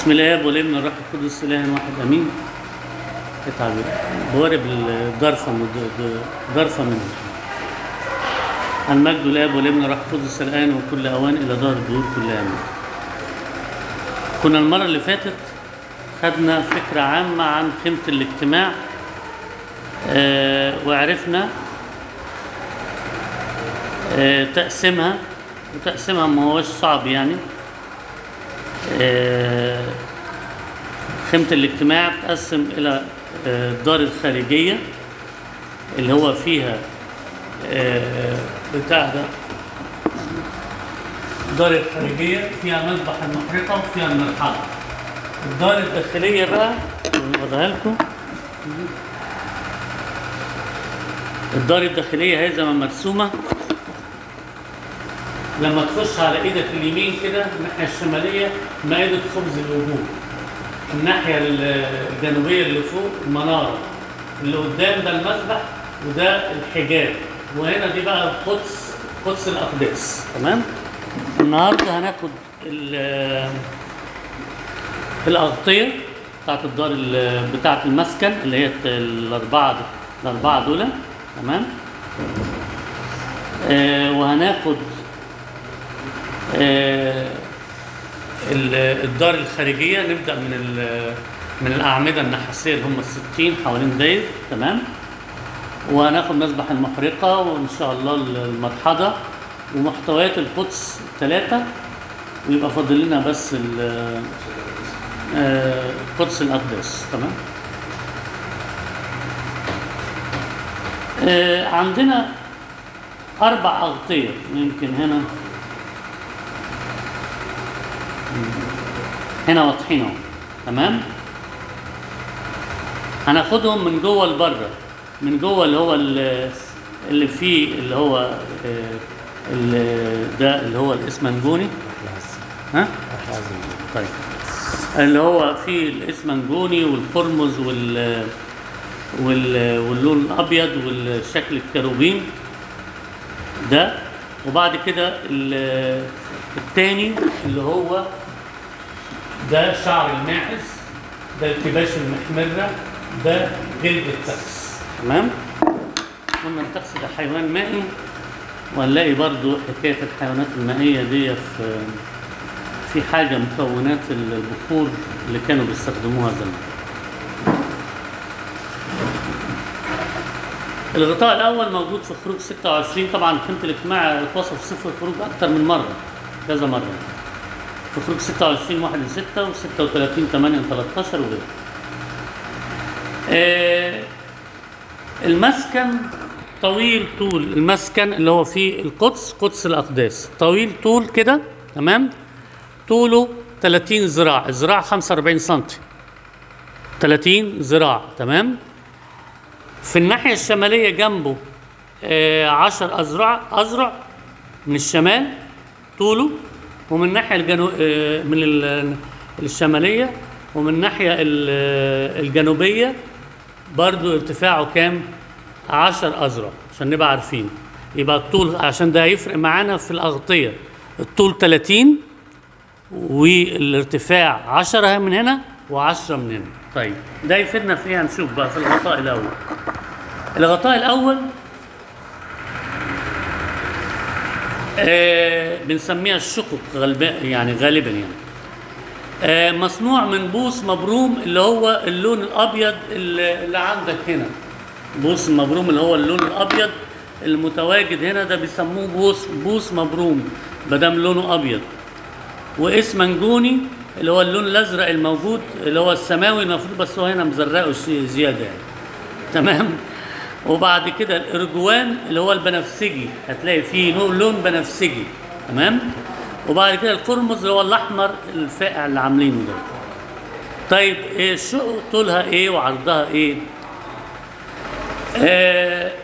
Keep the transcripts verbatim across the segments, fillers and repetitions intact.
بسم الله والابن والروح القدس اله واحد امين. اتعب بوارب الجرفه جرفه منه. المجد للاب والابن والروح القدس الان وكل اوان الى دار الدهور كل امين. كنا المره اللي فاتت خدنا فكره عامه عن قيمه الاجتماع، آه وعرفنا آه تقسيمها، وتقسيمها ما هوش صعب يعني. آه قيمة الاجتماع بتقسم إلى آه الدار الخارجية اللي هو فيها آه بتاع ده الدار الخارجية فيها مذبح المحرقة وفيها المرحلة. الدار الداخلية بقى أوريها لكم. الدار الداخلية هي زي ما مرسومة، لما تخش على ايدك اليمين كده الناحيه الشماليه مائده خبز الوجوه، الناحيه الجنوبيه اللي فوق المناره، اللي قدام ده المذبح وده الحجاب، وهنا دي بقى القدس، قدس الاقداس. تمام. النهارده هناخد الاغطيه بتاعت الدار بتاعت المسكن اللي هي الاربعه الاربعه دول. تمام. آه وهناخد آه الدار الخارجية، نبدأ من من الأعمدة النحاسية اللي هم الستين حوالين داير. تمام. وهناخد مذبح المحرقة وإن شاء الله المرحضة ومحتويات القدس ثلاثة، ويبقى فاضل لنا بس آه قدس الأقداس. تمام. آه عندنا أربع أغطية، يمكن هنا هنا واضحين اهو. تمام. هناخدهم من جوه لبره. من جوه اللي هو اللي فيه اللي هو اللي ده اللي هو الاسمنجوني. ها؟ طيب. اللي هو فيه الاسمنجوني والقرمز وال واللون الابيض والشكل الكروبين ده. وبعد كده الثاني اللي هو ده شعر الماعز، ده الكباش المحمرة، ده جلد التخس. تمام. قلنا التخس ده حيوان مائي، وهنلاقي برضو حكاية الحيوانات المائية دي في في حاجة مكونات البخور اللي كانوا بيستخدموها زمان. الغطاء الأول موجود في خروج ستة وعشرين. طبعا قيمة الاجتماع اتوصف في سفر الخروج أكتر من مرة، كذا مرة، في خروج ستة وعشرين واحد ستة وستة وثلاثين ثمانية ثلاثة عشر وغيره. آه المسكن طويل طول، المسكن اللي هو فيه القدس، قدس الأقداس، طويل طول كده. تمام. طوله ثلاثين ذراع، الذراع خمسة وأربعين سنتي، ثلاثين ذراع. تمام. في الناحية الشمالية جنبه آه عشر أذرع أذرع من الشمال طوله، ومن الناحية الجنو... آه من الشمالية، ومن الناحية الجنوبية برضو ارتفاعه كام؟ عشر أذرع، عشان نبقى عارفين. يبقى الطول عشان ده هيفرق معانا في الأغطية، الطول ثلاثين والارتفاع عشرة من هنا وعشرة من هنا. طيب ده يفيدنا في ايه؟ هنشوف بقى في الغطاء الاول. الغطاء الاول آه بنسميها الشقق غالبا، يعني غالبا يعني آه مصنوع من بوص مبروم، اللي هو اللون الابيض اللي, اللي عندك هنا. بوص مبروم اللي هو اللون الابيض المتواجد هنا ده بيسموه بوص بوص مبروم مادام لونه ابيض. واسمنجوني اللي هو اللون الازرق الموجود اللي هو السماوي المفروض، بس هو هنا مزرقه زياده يعني. تمام. وبعد كده الارجوان اللي هو البنفسجي، هتلاقي فيه لون بنفسجي. تمام. وبعد كده القرمز اللي هو الاحمر الفاقع اللي عاملينه ده. طيب ايه الشقق؟ طولها ايه وعرضها ايه؟ آه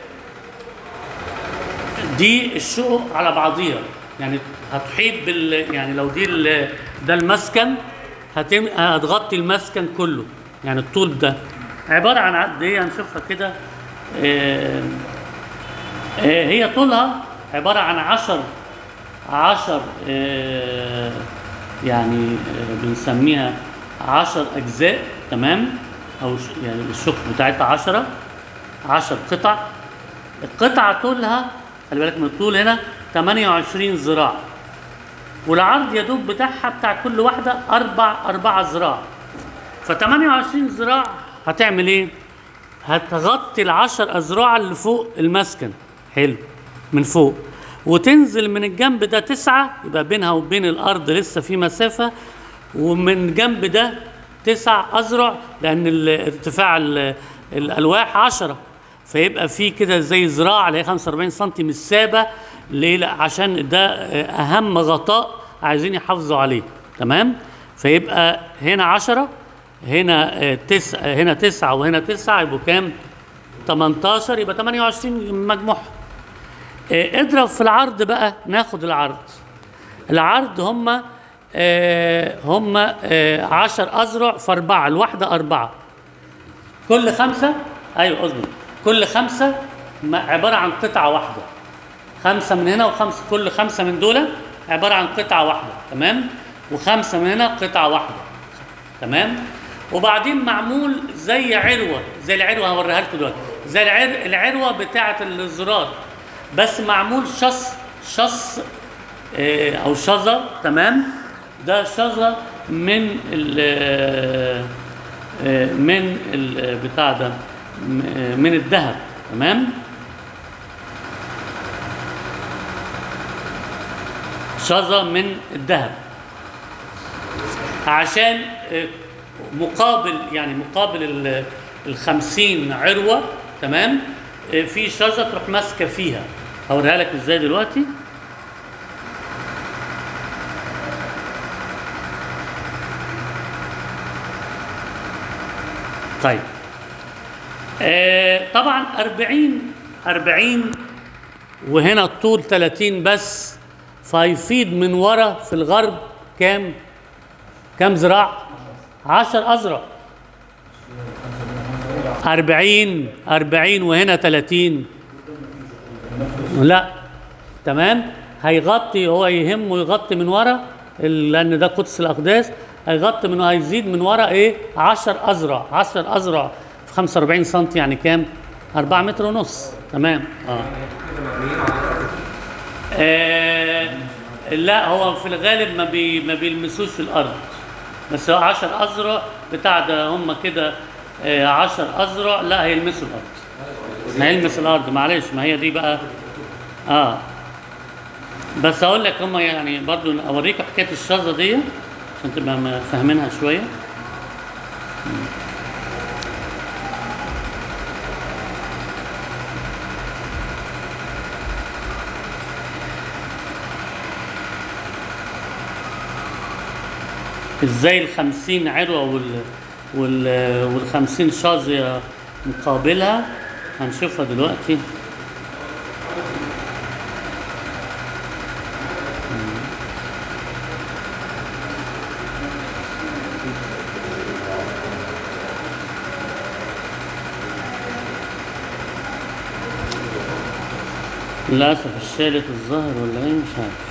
دي الشقق على بعضيها، يعني هتحيط بال يعني لو دي ده المسكن هتم... هتغطي المسكن كله. يعني الطول ده عباره عن قد ايه؟ هنشوفها كده. آه آه هي طولها عباره عن عشر عشر آه يعني آه بنسميها عشر اجزاء، تمام، او ش- يعني الشق بتاعتها عشرة، عشر قطع. القطعة طولها، خلي بالك من الطول هنا، ثمانية وعشرين ذراع، والعرض يا دوب بتاعها بتاع كل واحدة أربع أربعة ذراع. ف ثمانية وعشرين ذراع هتعمل إيه؟ هتغطي العشر أذرع اللي فوق المسكن، حلو، من فوق، وتنزل من الجنب ده تسعة، يبقى بينها وبين الأرض لسه في مسافة، ومن جنب ده تسع أذرع، لأن ال- ارتفاع ال- الألواح عشرة، فيبقى في كده زي ذراع اللي هي خمسة وأربعين سنتي من السابة. ليه؟ لا، عشان ده أهم غطاء عايزين يحافظوا عليه، تمام. فيبقى هنا عشرة، هنا آه، تسعة، هنا تسعة، وهنا تسعة، يبقوا كام؟ تمنتاشر، يبقى ثمانية وعشرين مجموعهم. آه، اضرب في العرض بقى، ناخد العرض. العرض هم آه هم آه عشر أذرع في أربعة، الواحدة أربعة، كل خمسة، أيوة قصدي كل خمسة م- عبارة عن قطعة واحدة، خمسة من هنا وخمسة، كل خمسة من دول عبارة عن قطعة واحدة، تمام، وخمسة من هنا قطعة واحدة، تمام. وبعدين معمول زي عروة، زي العروة هوريها لكم دلوقتي، زي العر... العروة بتاعة الزرار، بس معمول شص شص آه، أو شظى، تمام. ده شظى من ال آه، من البتاع ده، م- آه، من الذهب، تمام. شظى من الذهب، عشان آه، مقابل، يعني مقابل ال- الخمسين عروة، تمام. آه، في شظى تروح ماسكة فيها، هوريها لك ازاي دلوقتي. طيب، آه طبعا أربعين أربعين، وهنا الطول ثلاثين بس، فيفيد من ورا في الغرب كام؟ كام ذراع؟ عشر أذرع. أربعين أربعين وهنا ثلاثين، لا، تمام. هيغطي، هو يهمه يغطي من ورا، ال- لأن ده قدس الأقداس، هيغطي من، هيزيد من ورا إيه؟ عشر أذرع، عشر أذرع في خمسة وأربعين سم، يعني كام؟ أربعة متر ونص، تمام. آه. آه لا، هو في الغالب ما بي ما بيلمسوش في الارض، بس هو عشر أذرع بتاع ده، هم كده آه عشر أذرع، لا هيلمسوا الارض، هيلمس الارض، معلش، ما هي دي بقى. اه بس اقول لك، هم يعني برضو اوريك حكايه الشظه دي عشان تبقى م- فاهمينها شويه. ازاي الخمسين عروة وال وال والخمسين شاذية مقابلها، هنشوفها دلوقتي. للأسف الشالت الظاهر ولا ايه، مش عارف.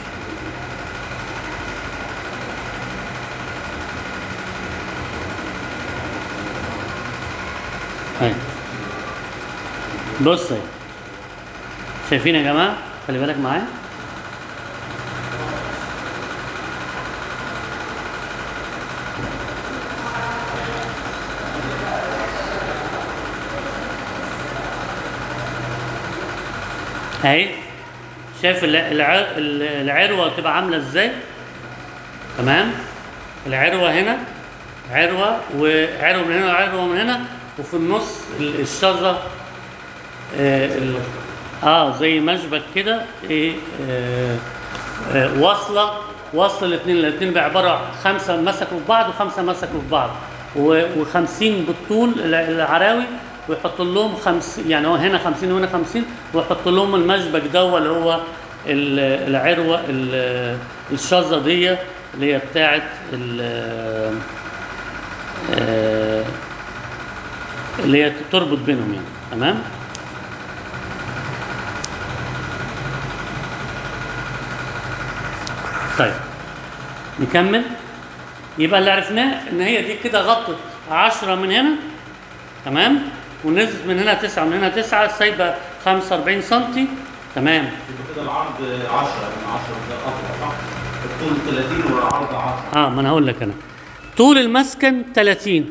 هاي بص اهي، شايفين يا جماعة؟ خلي بالك معايا. اهي، شايف الع- الع- العروة تبقى عاملة ازاي؟ تمام. العروة هنا عروة، وعروة من هنا وعروة من هنا، وفي النص ال- الشظة آه, ال- اه زي مشبك كده، ايه آه آه واصلة واصلة الاثنين الاثنين بعبارة خمسة مسكوا في بعض وخمسة مسكوا في بعض، و- وخمسين بالطول الع- العراوي، ويحط لهم خمس، يعني هو هنا خمسين وهنا خمسين، ويحط لهم المشبك ده اللي هو ال- العروة ال- الشظة دي اللي هي بتاعت ال- آه، اللي هي تربط بينهم يعني، تمام. طيب نكمل. يبقى اللي عرفناه ان هي دي كده غطت عشرة من هنا، تمام، ونزلت من هنا تسعة، من هنا تسعة، سايبه خمسة وأربعين سم، تمام. يبقى كده العرض عشرة من عشرة ده افضل صح؟ الطول ثلاثين والعرض عشرة. اه ما انا هقول لك انا طول المسكن ثلاثين،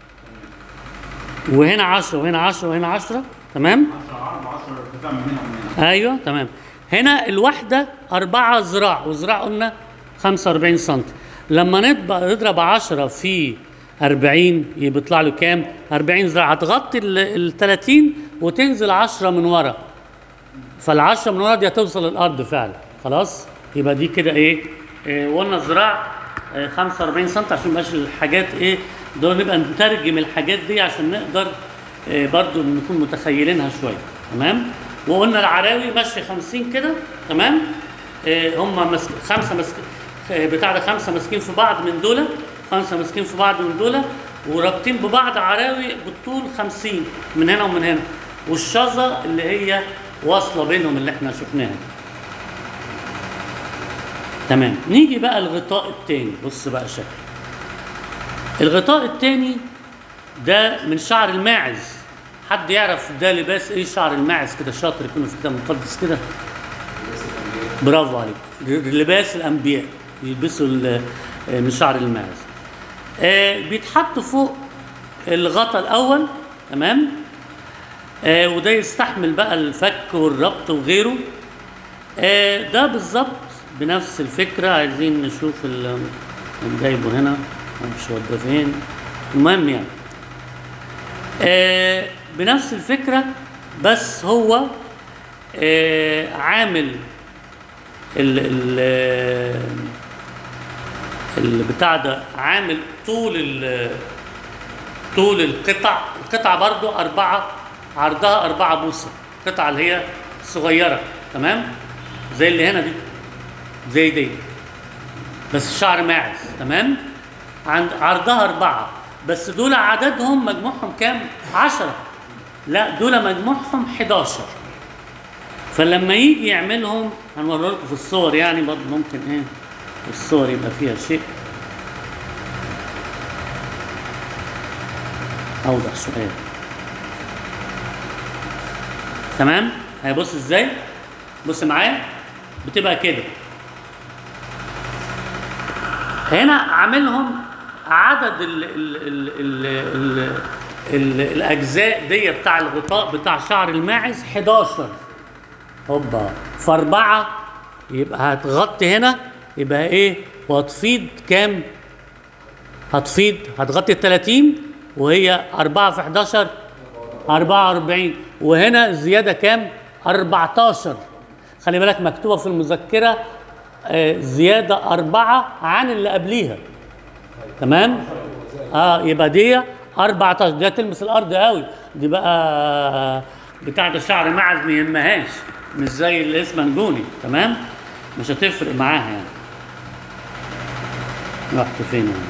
وهنا عشرة وهنا عشرة وهنا عشرة، تمام. عشرة عرض عشرة ارتفاع من هنا ومن هنا. ايوه تمام. هنا الواحده أربعة ذراع، وذراع قلنا خمسة وأربعين سم. لما نضرب نضرب عشرة في أربعين يبقى يطلع له كام؟ أربعين ذراع، هتغطي ال ثلاثين وتنزل عشرة من ورا، فالعشرة من ورا دي هتوصل للارض فعلا. خلاص يبقى دي كده ايه؟ إيه قلنا ذراع إيه خمسة وأربعين سم، عشان مبقاش الحاجات ايه دول، نبقى نترجم الحاجات دي عشان نقدر إيه برضو نكون متخيلينها شويه، تمام. وقلنا العراوي ماشي خمسين كده، تمام. إيه هم مسك... خمسه مسك... بتاع ده خمسه ماسكين في بعض من دول، خمسه ماسكين في بعض من دول ورابطين ببعض عراوي بالطول خمسين من هنا ومن هنا، والشظه اللي هي واصله بينهم اللي احنا شفناها، تمام. نيجي بقى الغطاء التاني. بص بقى شكل الغطاء التاني ده من شعر الماعز. حد يعرف ده لباس ايه شعر الماعز كده؟ شاطر يكون في كتاب مقدس كده. برافو عليك، لباس الانبياء يلبسوا من شعر الماعز. آه بيتحط فوق الغطاء الاول، تمام. آه وده يستحمل بقى الفك والربط وغيره. آه ده بالظبط بنفس الفكره. عايزين نشوف اللي جايبه هنا مش وده فين، المهم يعني آه بنفس الفكره، بس هو آه عامل ال ال البتاع ده عامل طول ال طول القطع. القطعه برضو أربعة، عرضها أربعة بوصة، القطعه اللي هي صغيره، تمام، زي اللي هنا دي، زي دي، بس شعر ماعز، تمام. عند عرضها أربعة، بس دول عددهم مجموعهم كام؟ عشرة. لا دول مجموعهم حداشر. فلما يجي يعملهم هنوري لكم في الصور، يعني برضه ممكن ايه الصور يبقى فيها شيء اوضح شويه، تمام. هيبص ازاي؟ بص معايا، بتبقى كده. هنا عاملهم عدد ال ال ال ال ال ال الاجزاء دي بتاع الغطاء بتاع شعر الماعز حداشر. هوبا في أربعة يبقى هتغطي هنا، يبقى ايه؟ وهتفيض كام؟ هتفيض هتغطي ال ثلاثين، وهي أربعة في حداشر أربعة وأربعين، وهنا زياده كام؟ أربعتاشر. خلي بالك مكتوبه في المذكره آه زياده أربعة عن اللي قبليها، تمام. اه يبقى دي أربعتاشر، دي تلمس الارض قوي، دي بقى بتاعت الشعر معز ما يهمهاش، مش زي اللي اسمها نجوني، تمام، مش هتفرق معاها يعني. رحت فين يعني؟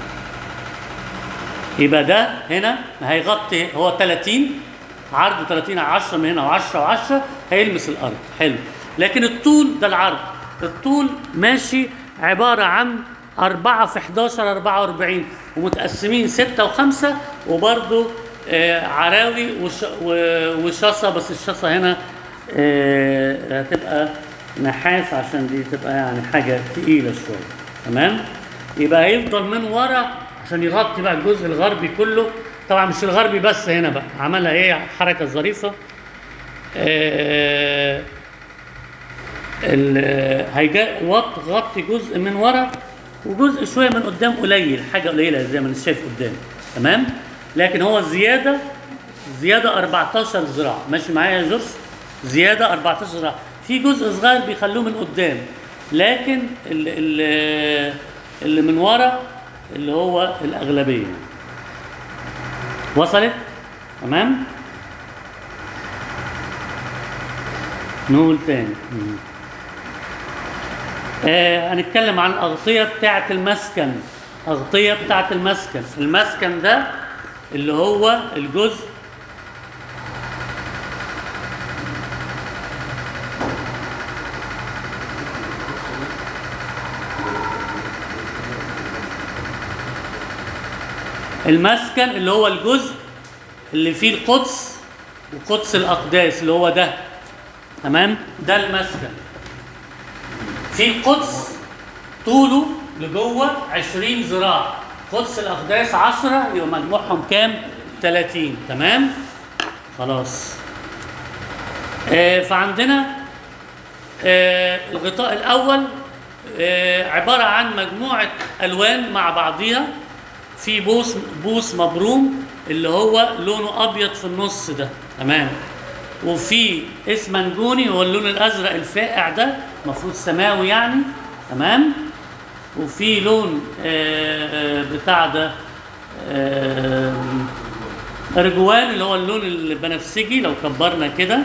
يبقى ده هنا هيغطي، هو ثلاثين، عرضه ثلاثين، عشرة من هنا و10 و10 هيلمس الارض، حلو. لكن الطول ده العرض، الطول ماشي عباره عن أربعة في حداشر أربعة وأربعين، ومتقسمين ستة وخمسة، وبرضه آه عراوي وش وشاصة، بس الشاصة هنا آه هتبقى نحاس عشان دي تبقى يعني حاجة تقيلة شوية، تمام. يبقى هيفضل من ورا عشان يغطي بقى الجزء الغربي كله. طبعا مش الغربي بس، هنا بقى عملها ايه حركة ظريفة. آه هيغطي جزء من ورا وجزء شويه من قدام قليل، حاجه قليله زي ما انت شايف قدام، تمام. لكن هو زياده زياده أربعتاشر ذراع، ماشي معايا يا جورج؟ زياده أربعتاشر ذراع، في جزء صغير بيخلوه من قدام، لكن اللي, اللي من ورا اللي هو الاغلبيه. وصلت؟ تمام. نقول تاني. آه هنتكلم عن الأغطية بتاعة المسكن. أغطية بتاعة المسكن، المسكن ده اللي هو الجزء المسكن اللي هو الجزء اللي فيه القدس وقدس الأقداس اللي هو ده، تمام؟ ده المسكن. في قدس طوله لجوه عشرين ذراع، قدس الأقداس عشرة، يبقى مجموعهم كام؟ ثلاثين، تمام؟ خلاص. آه فعندنا آه الغطاء الأول آه عبارة عن مجموعة ألوان مع بعضيها، في بوس بوس مبروم اللي هو لونه أبيض في النص ده، تمام؟ وفي اسمنجوني هو اللون الأزرق الفاقع ده، المفروض سماوي يعني، تمام؟ وفي لون آه بتاع ده آه أرجوان اللي هو اللون البنفسجي لو كبرنا كده،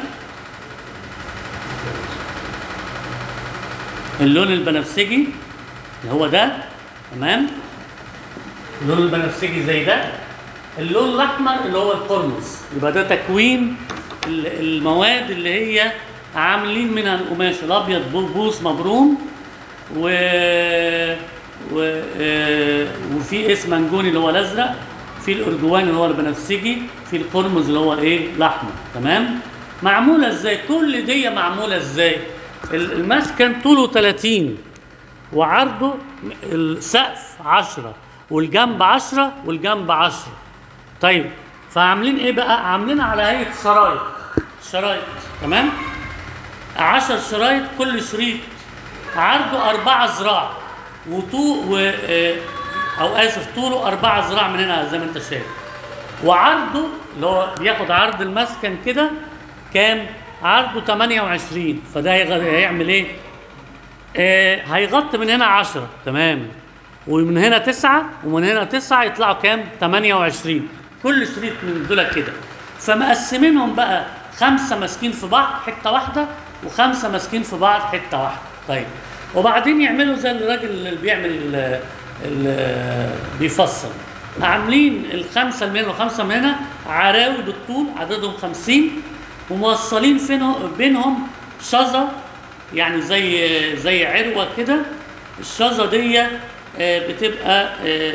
اللون البنفسجي اللي هو ده، تمام؟ اللون البنفسجي زي ده. اللون الأحمر اللي هو القرمز، يبقى ده تكوين المواد اللي هي عاملين منها القماش. الأبيض بوس مبروم، و... و... وفي اسمنجوني اللي هو الأزرق، في الأرجوان اللي هو البنفسجي، في القرمز اللي هو إيه؟ الأحمر، تمام؟ معمولة إزاي؟ كل دي معمولة إزاي؟ المسكن طوله ثلاثين وعرضه السقف عشرة والجنب عشرة والجنب عشرة. طيب فعاملين ايه بقى؟ عاملين على هيئة شرايط، شرايط، تمام؟ عشر شرايط، كل شريط عرضه أربعة ذراع وطول و... أو آسف طوله أربعة ذراع من هنا زي ما أنت شايف، وعرضه اللي هو بياخد عرض المسكن كده كام؟ عرضه ثمانية وعشرين، فده هيعمل ايه؟ آه هيغطي من هنا عشرة، تمام؟ ومن هنا تسعة ومن هنا تسعة، يطلعوا كام؟ ثمانية وعشرين، كل شريط من دول كده. فمقسمينهم بقى خمسة ماسكين في بعض حتة واحدة وخمسة ماسكين في بعض حتة واحدة. طيب وبعدين يعملوا زي الراجل اللي بيعمل اللي بيفصل، عاملين الخمسة من هنا وخمسة من هنا عراوي بالطول عددهم خمسين، وموصلين بينهم شظة يعني زي زي عروة كده. الشظة دي بتبقى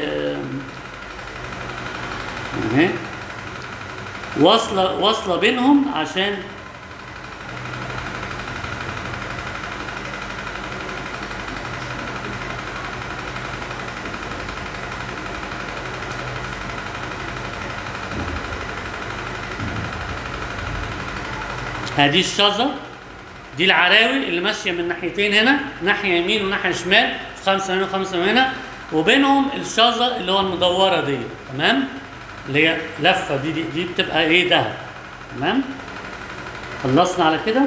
واصلة واصلة بينهم عشان هذه الشظة دي العراوي اللي ماشية من ناحيتين هنا، ناحية يمين وناحية شمال، خمسة هنا وخمسة هنا، وبينهم الشظة اللي هو المدورة دي، تمام؟ اللي هي لفة دي دي, دي بتبقى ايه؟ دهب، تمام؟ خلصنا على كده؟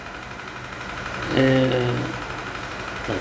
آه طيب.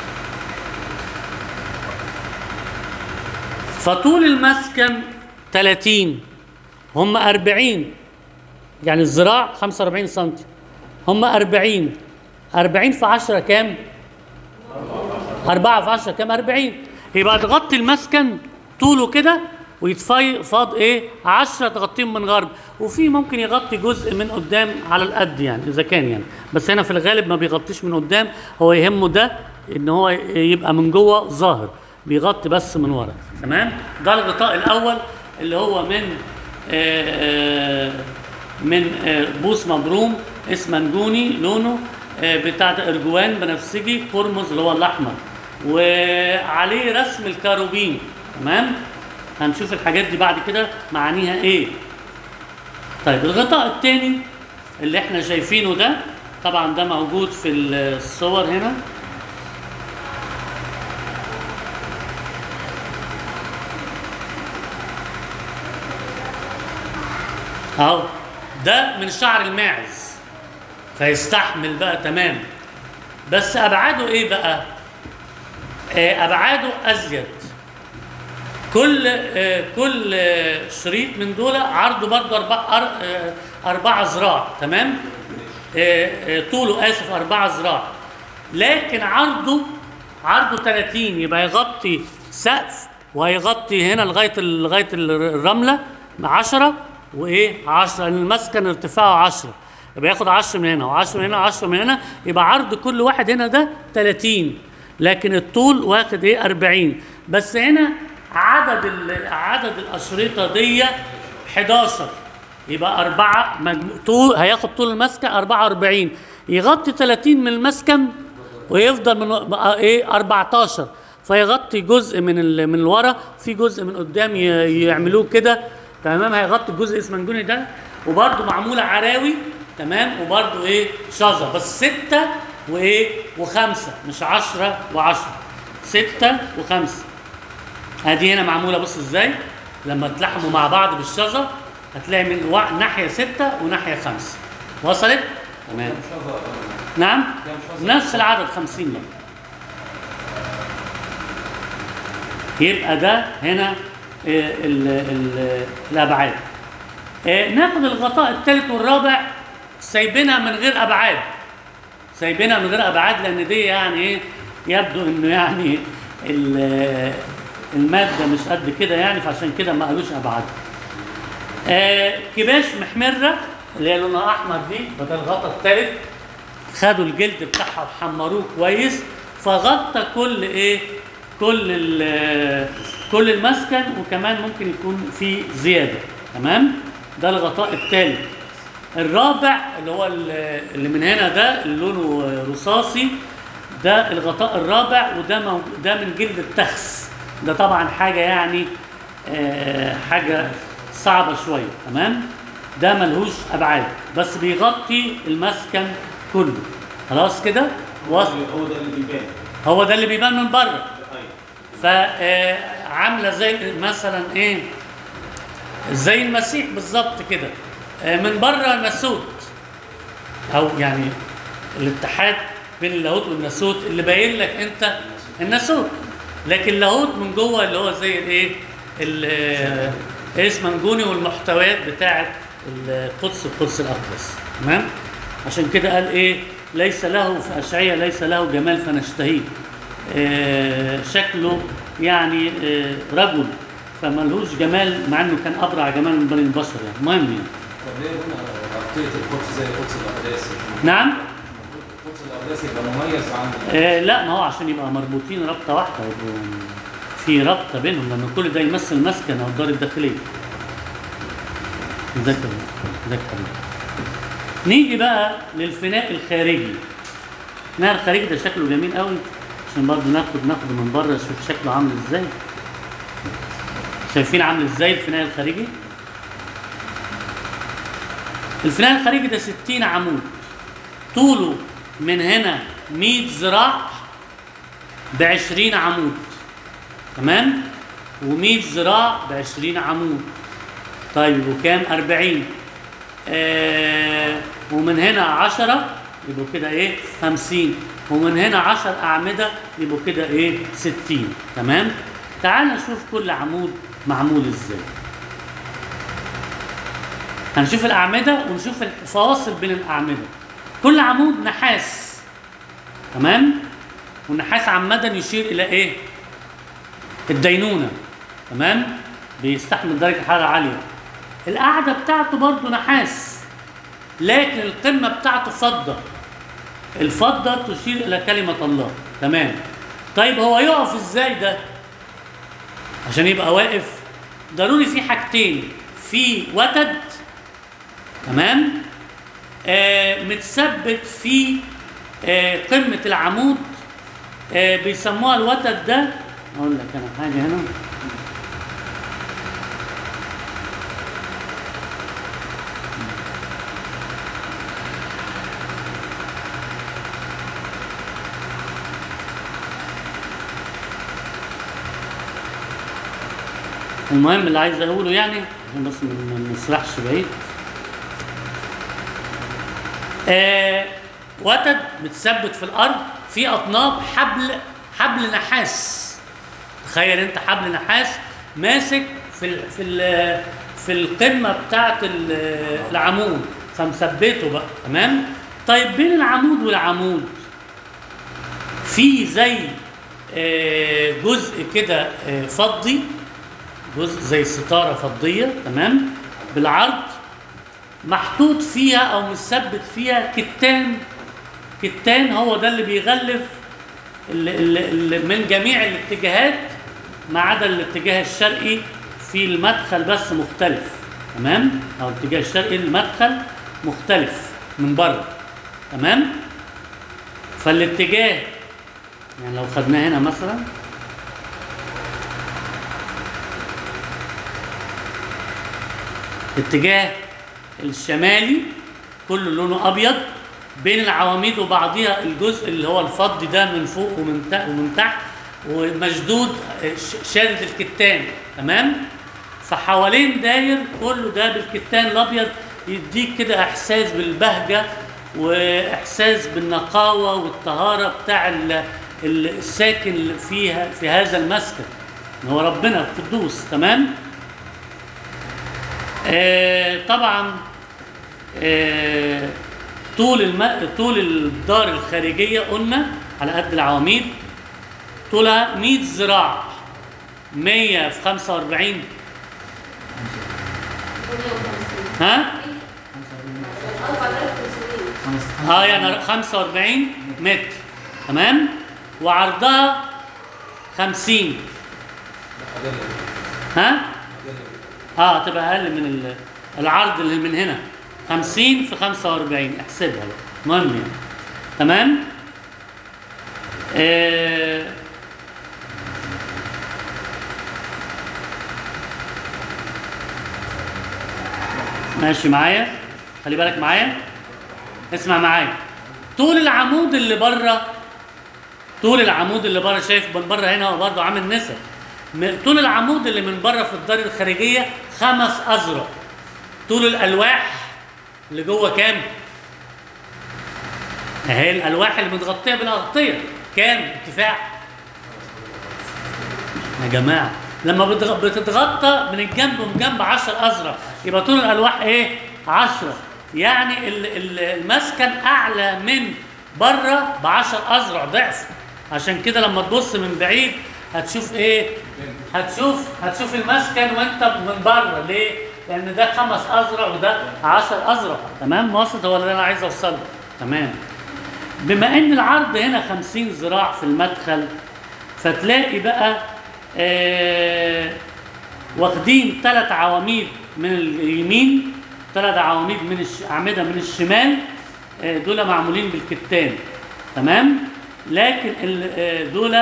فطول المسكن ثلاثين، هم أربعين، يعني الذراع خمسة وأربعين سنتي، هم أربعين، أربعين في عشرة كام؟ أربعة في عشرة كام؟ أربعين. يبقى تغطي المسكن طوله كده ويتفاي فاض ايه؟ عشرة تغطيهم من غرب، وفي ممكن يغطي جزء من قدام على القد يعني اذا كان يعني، بس هنا في الغالب ما بيغطيش من قدام، هو يهمه ده ان هو يبقى من جوه ظاهر، بيغطي بس من ورا، تمام؟ ده الغطاء الاول اللي هو من آآ من آآ بوس مبروم اسمنجوني لونه، بتاع ارجوان بنفسجي، قرمز اللي هو الاحمر، وعليه رسم الكاروبين، تمام؟ هنشوف الحاجات دي بعد كده معانيها ايه. طيب الغطاء الثاني اللي احنا شايفينه ده، طبعا ده موجود في الصور هنا، اهو ده من شعر الماعز، فيستحمل بقى تمام. بس ابعاده ايه بقى؟ آه ابعاده ازيد، كل آه كل آه شريط من دول عرضه برضه أربعة آه أربعة ذراع، تمام؟ آه آه طوله آسف أربعة ذراع، لكن عرضه عرضه ثلاثين، يبقى يغطي سقف وهيغطي هنا لغايه لغايه الرمله عشرة وايه؟ عشرة، لان المسكن ارتفاعه عشرة، يبقى ياخد عشرة من هنا وعشرة من هنا وعشرة من هنا، يبقى عرض كل واحد هنا ده ثلاثين، لكن الطول واخد ايه؟ أربعين. بس هنا عدد ال- عدد الاشرطه دي حداشر، يبقى أربعة مجموع طول، هياخد طول المسكن أربعة وأربعين، يغطي ثلاثين من المسكن ويفضل من بقى ايه أربعتاشر، فيغطي جزء من ال... من ورا، في جزء من قدام ي... يعملوه كده، تمام، هيغطي الجزء الاسمنجوني ده، وبرده معموله عراوي، تمام، وبرده ايه شجر، بس ستة وايه وخمسة، مش عشرة وعشرة، ستة وخمسة. ادي هنا معموله، بص ازاي لما تلحموا مع بعض بالشجر هتلاقي من وا- ناحيه ستة وناحيه خمسة. وصلت؟ تمام. نعم، نفس العدد خمسين بقى. يبقى ده هنا آه، ال ال الابعاد. آه، ناخد الغطاء الثالث والرابع، سايبينها من غير ابعاد، سايبينها من غير ابعاد، لان دي يعني ايه، يبدو انه يعني ال- الماده مش قد كده يعني، فعشان كده ما قالوش ابعاد. آه كباش محمره اللي هي لونها احمر دي، بدل الغطاء الثالث، خدوا الجلد بتاعها وحمروه كويس، فغطى كل ايه، كل ال- كل المسكن، وكمان ممكن يكون في زياده، تمام. ده الغطاء الثالث. الرابع اللي هو ال- اللي من هنا ده اللي لونه رصاصي، ده الغطاء الرابع، وده مو- ده من جلد التخس، ده طبعا حاجه يعني آه حاجه صعبه شويه، تمام. ده ملهوش ابعاد، بس بيغطي المسكن كله، خلاص كده. هو وصل. هو ده اللي بيبان. هو ده اللي بيبان من بره، ايوه. فعامله زي مثلا ايه، زي المسيح بالظبط كده، آه، من بره ناسوت، او يعني الاتحاد بين اللاهوت والناسوت اللي باين لك انت الناسوت، لكن اللاهوت من جوه اللي هو زي الايه، ال- الاسمنجوني والمحتويات بتاعه القدس، القدس الاقدس، تمام. عشان كده قال ايه، ليس له في اشعياء ليس له جمال فنشتهيه، آه، شكله يعني آه، رجل فملهوش جمال، مع انه كان ابرع جمال من بني البشر يعني، المهم يعني. طب ليه قلنا غطية القدس زي قدس الأقداس؟ نعم. قدس الأقداس يبقى مميز عن آه لا، ما هو عشان يبقى مربوطين ربطه واحده، يبقوا في ربطه بينهم، لان كل ده يمثل مسكن او الدار الداخليه. ذكر ذكر. نيجي بقى للفناء الخارجي. الفناء الخارجي ده شكله جميل قوي، عشان برضه ناخد ناخده من بره نشوف شكله عامل ازاي. شايفين عامل ازاي الفناء الخارجي؟ الفناء الخارجي ده ستين عمود، طوله من هنا مية ذراع بعشرين عمود، تمام، ومية ذراع بعشرين عمود. طيب وكام؟ أربعين. آه ومن هنا عشرة يبقوا كده ايه خمسين، ومن هنا عشر أعمدة يبقوا كده ايه ستين، تمام. تعال نشوف كل عمود معمول ازاي. هنشوف الأعمدة ونشوف الفواصل بين الأعمدة. كل عمود نحاس، تمام، والنحاس عمدا يشير إلى إيه؟ الدينونة، تمام، بيستحمل درجة حرارة عالية. القاعدة بتاعته برضه نحاس، لكن القمة بتاعته فضة. الفضة تشير إلى كلمة الله، تمام. طيب هو يقف إزاي ده؟ عشان يبقى واقف ضروري في حاجتين، في وتد، تمام، آه متثبت في آه قمة العمود، آه بيسموها الوتد ده. أقول لك أنا حاجة هنا، المهم اللي عايز اقوله يعني عشان بس ما نسرحش بعيد. آه وتد متثبت في الارض في اطناب حبل، حبل نحاس. تخيل انت حبل نحاس ماسك في ال في ال في القمه بتاعه العمود، فمثبته بقى، تمام. طيب بين العمود والعمود في زي آه جزء كده آه فضي، جزء زي ستارة فضية، تمام، بالعرض، محطوط فيها أو مثبت فيها كتان. كتان هو ده اللي بيغلف اللي اللي اللي من جميع الاتجاهات، ما عدا الاتجاه الشرقي في المدخل بس مختلف. تمام؟ او الاتجاه الشرقي المدخل مختلف من بره. تمام؟ فالاتجاه يعني لو خدناه هنا مثلا الاتجاه الشمالي كله لونه ابيض، بين العواميد وبعضيها الجزء اللي هو الفضي ده من فوق ومن تحت ومن تحت ومشدود شادد الكتان. تمام؟ فحوالين داير كله ده بالكتان الابيض، يديك كده احساس بالبهجه واحساس بالنقاوه والطهاره بتاع الساكن فيها في هذا المسكن اللي هو ربنا القدوس. تمام؟ آه طبعا آه طول الم... طول الدار الخارجيه قلنا على قد العواميد، طولها مية ذراع، مية في خمسة وأربعين ها؟ اه يعني خمسة وأربعين متر. تمام؟ وعرضها خمسين. ها؟ اه تبقى اقل من ال... العرض اللي من هنا خمسين في خمسة وأربعين، احسبها بقى مهم يعني. تمام؟ آه ماشي معايا؟ خلي بالك معايا، اسمع معايا. طول العمود اللي بره، طول العمود اللي بره شايف من بره هنا هو برضه عامل نسب. طول العمود اللي من بره في الدار الخارجيه خمس أذرع. طول الالواح اللي جوه كام؟ اهي الالواح اللي متغطيه بالاغطيه كام ارتفاع؟ يا جماعه لما بتتغطى من الجنب ومن جنب عشر أذرع يبقى طول الالواح ايه؟ عشرة. يعني المسكن اعلى من بره ب عشر أذرع ضعف. عشان كده لما تبص من بعيد هتشوف ايه؟ هتشوف هتشوف المسكن وانت من بره. ليه؟ لان ده خمس أذرع وده عشر أذرع. تمام؟ وصلت ولا اللي انا عايز اوصله؟ تمام. بما ان العرض هنا خمسين ذراع في المدخل، فتلاقي بقى آه واخدين ثلاث عواميد من اليمين، ثلاث عواميد من الش... اعمده من الشمال، آه دول معمولين بالكتان. تمام؟ لكن آه دول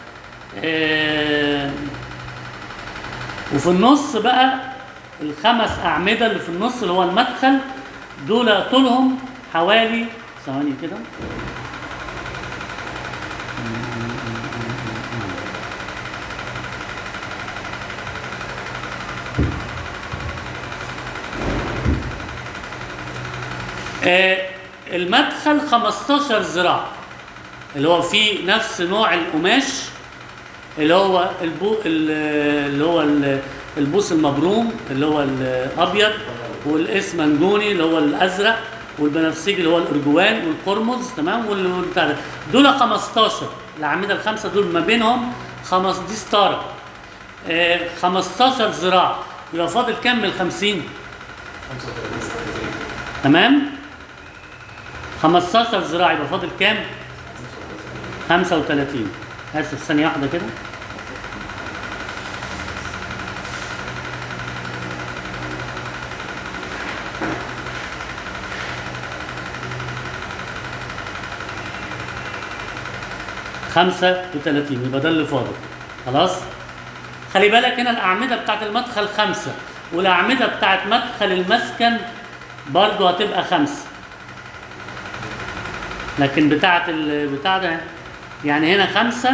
آه وفي النص بقى الخمس اعمده اللي في النص اللي هو المدخل، دول طولهم حوالي ثواني كده آه المدخل خمستاشر ذراع، اللي هو فيه نفس نوع القماش اللي هو البو اللي هو البوس المبروم اللي هو الابيض، والاسمنجوني اللي هو الازرق، والبنفسجي اللي هو الارجوان، والقرمز. تمام؟ والبتاع ده دول خمستاشر. الاعمده الخمسه دول ما بينهم خمس دي ستاره آه خمستاشر ذراع، يبقى فاضل كام من ال خمسين؟ تمام؟ خمستاشر ذراع يبقى فاضل كام؟ خمسة وثلاثين. اسف ثانيه واحده كده. خمسة وثلاثين يبقى ده اللي فاضل. خلاص؟ خلي بالك هنا الاعمده بتاعت المدخل خمسه، والاعمده بتاعت مدخل المسكن برضه هتبقى خمسه. لكن بتاعت البتاع ده يعني هنا خمسه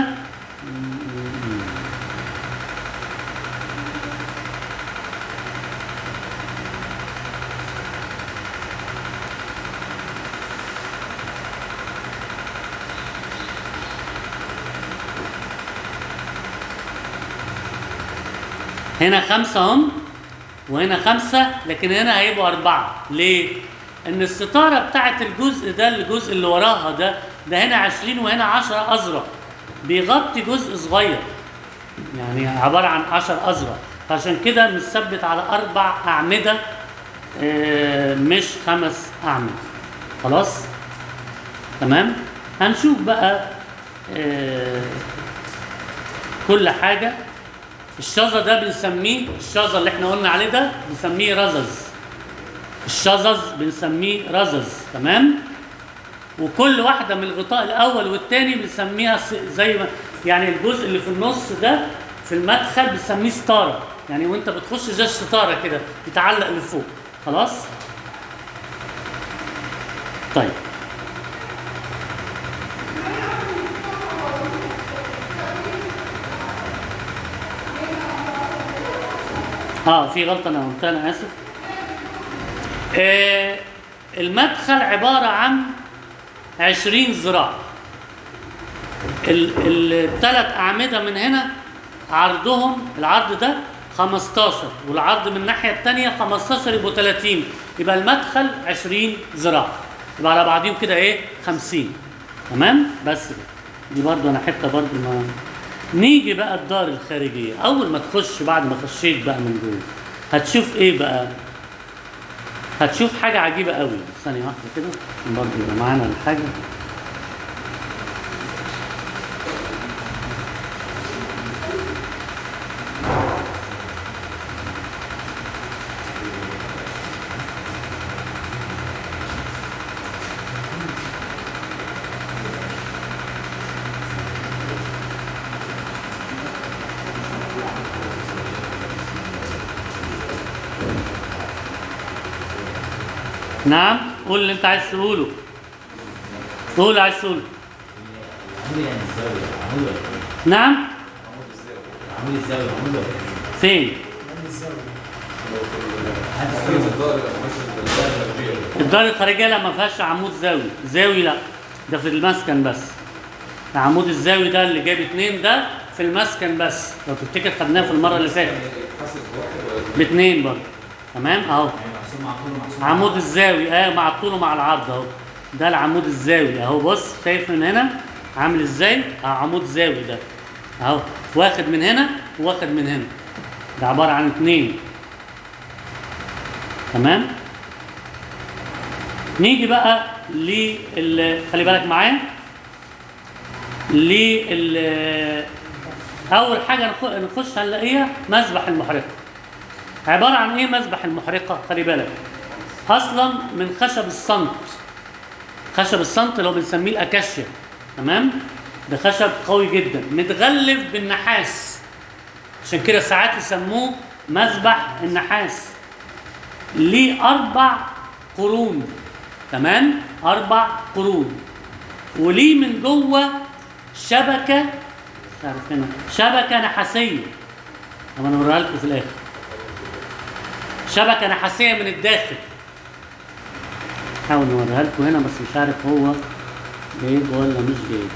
هنا خمسة هم وهنا خمسة، لكن هنا هيبقوا أربعة. ليه؟ إن الستارة بتاعت الجزء ده الجزء اللي وراها ده ده هنا عشرين وهنا عشرة أذرع، بيغطي جزء صغير يعني عبارة عن عشر أذرع، عشان كده مثبت على أربع أعمدة آه مش خمس أعمدة. خلاص؟ تمام؟ هنشوف بقى آه كل حاجة الشظى ده بنسميه، الشظى اللي احنا قلنا عليه ده بنسميه رزز. الشظظ بنسميه رزز، تمام؟ وكل واحدة من الغطاء الأول والثاني بنسميها زي ما يعني الجزء اللي في النص ده في المدخل بنسميه ستارة، يعني وأنت بتخش زي ستارة كده بتعلق لفوق، خلاص؟ طيب. اه في غلطة أنا قلتها، أنا آسف. آه المدخل عبارة عن عشرين ذراع. الثلاث أعمدة من هنا عرضهم، العرض ده خمستاشر والعرض من الناحية الثانية خمستاشر، يبقوا ثلاثين، يبقى المدخل عشرين ذراع، يبقى على بعضهم كده ايه خمسين، تمام؟ بس كده. دي برضو أنا حتة برضو ما نيجي بقى الدار الخارجية. أول ما تخش بعد ما خشيت بقى من جوه هتشوف إيه بقى؟ هتشوف حاجة عجيبة قوي. ثانية واحدة كده برضه يبقى معانا الحاجة. نعم، قول اللي انت عايز تقوله. قول اللي عايز تقوله. نعم. عمود الزاوية عمود ولا فين؟ الدار الخارجية لا ما فيهاش عمود زاوي، زاوي لا، ده في المسكن بس. العمود الزاوي ده اللي جايب اتنين ده في المسكن بس، لو تفتكر خدناه في المرة اللي فاتت. باتنين برضه، تمام اهو. عمود الزاوي اه مع الطول ومع العرض اهو. ده العمود الزاوي اهو، بص شايف من هنا عامل ازاي؟ اه عمود زاوي ده اهو، واخد من هنا واخد من هنا، ده عبارة عن اتنين، تمام؟ نيجي بقى لل خلي بالك معايا لل اول حاجة نخش هنلاقيها مذبح المحرقة. عبارة عن ايه مذبح المحرقة؟ خلي بالك اصلا من خشب الصمت. خشب الصمت اللي هو بنسميه الاكاشيا، تمام؟ ده خشب قوي جدا متغلف بالنحاس، عشان كده ساعات يسموه مذبح النحاس. ليه اربع قرون، تمام؟ اربع قرون، وليه من جوه شبكه، مش عارف هنا، شبكه نحاسيه. طب انا اوريها لكم في الاخر. شبكه نحاسيه من الداخل. حاول نوريها لكم هنا بس مش عارف هو جايب ولا مش جايب.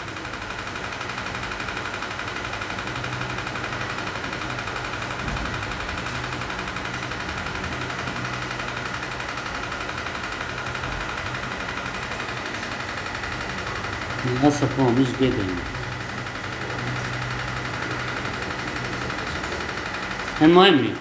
للأسف هو مش جايب هنا. المهم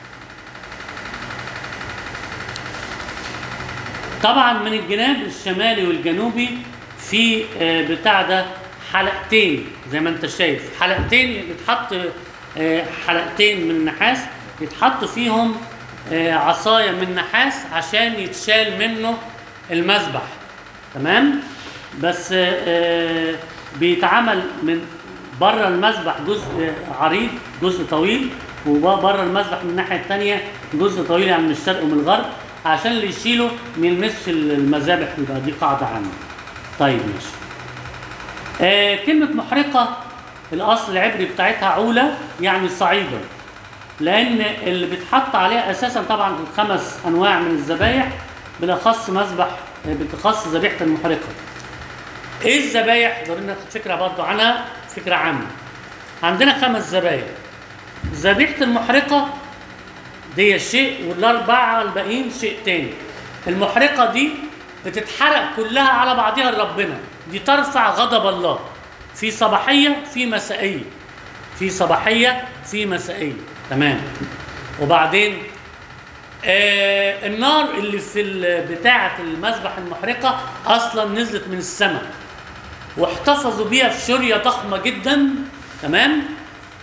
طبعا من الجناب الشمالي والجنوبي في بتاع ده حلقتين زي ما انت شايف، حلقتين يتحط حلقتين من النحاس يتحط فيهم عصاية من نحاس عشان يتشال منه المذبح، تمام؟ بس بيتعمل من بره المذبح جزء عريض جزء طويل، وبره المذبح من الناحية الثانية جزء طويل يعني من الشرق ومن الغرب، عشان اللي يشيله ما يلمسش المذابح، يبقى دي قاعدة عامة. طيب ماشي. آه كلمة محرقة الأصل العبري بتاعتها عولة يعني صعيدة، لأن اللي بيتحط عليها أساسا طبعا خمس أنواع من الذبايح، بالأخص مذبح بالأخص ذبيحة المحرقة. إيه الذبايح؟ ضروري ناخد فكرة برضو عنها، فكرة عامة. عندنا خمس ذبايح. ذبيحة المحرقة دي شيء، والأربعة الباقيين شيء تاني. المحرقة دي بتتحرق كلها على بعضها لربنا، دي ترفع غضب الله، في صباحية في مسائية، في صباحية في مسائية، تمام؟ وبعدين آه النار اللي في بتاعة المذبح المحرقة أصلا نزلت من السماء، واحتفظوا بيها في شرية ضخمة جدا، تمام؟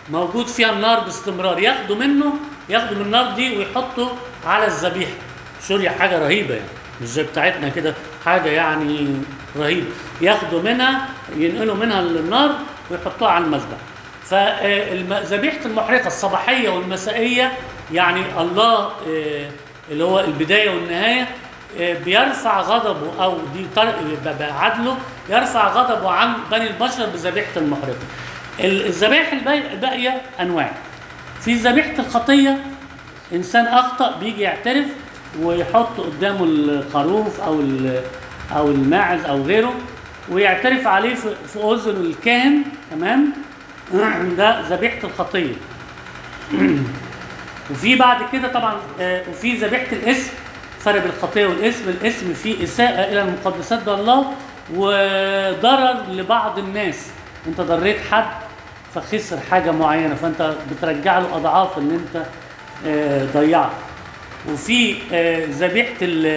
موجود فيها النار باستمرار، ياخدوا منه ياخدوا من النار دي ويحطوا على الذبيحه. سوريا حاجه رهيبه يعني، مش زي بتاعتنا كده، حاجه يعني رهيبه. ياخدوا منها ينقلوا منها للنار ويحطوها على المذبح. فذبيحه المحرقه الصباحيه والمسائيه يعني الله آه، اللي هو البدايه والنهايه آه، بيرفع غضبه، او دي بعدله يرفع غضبه عن بني البشر بذبيحه المحرقه. الذبائح الباقيه انواع. في ذبيحه الخطيه، انسان اخطا بيجي يعترف ويحط قدامه الخروف او او الماعز او غيره ويعترف عليه في في اذن الكاهن، تمام؟ ده ذبيحه الخطيه. وفي بعد كده طبعا آه، وفي ذبيحه الاسم، فرق بين الخطيه والاسم. الاسم فيه اساءه الى المقدسات ده الله وضرر لبعض الناس، انت ضريت حد فخسر حاجه معينه فانت بترجع له اضعاف اللي انت آه، ضيعته. وفي آه، ذبيحه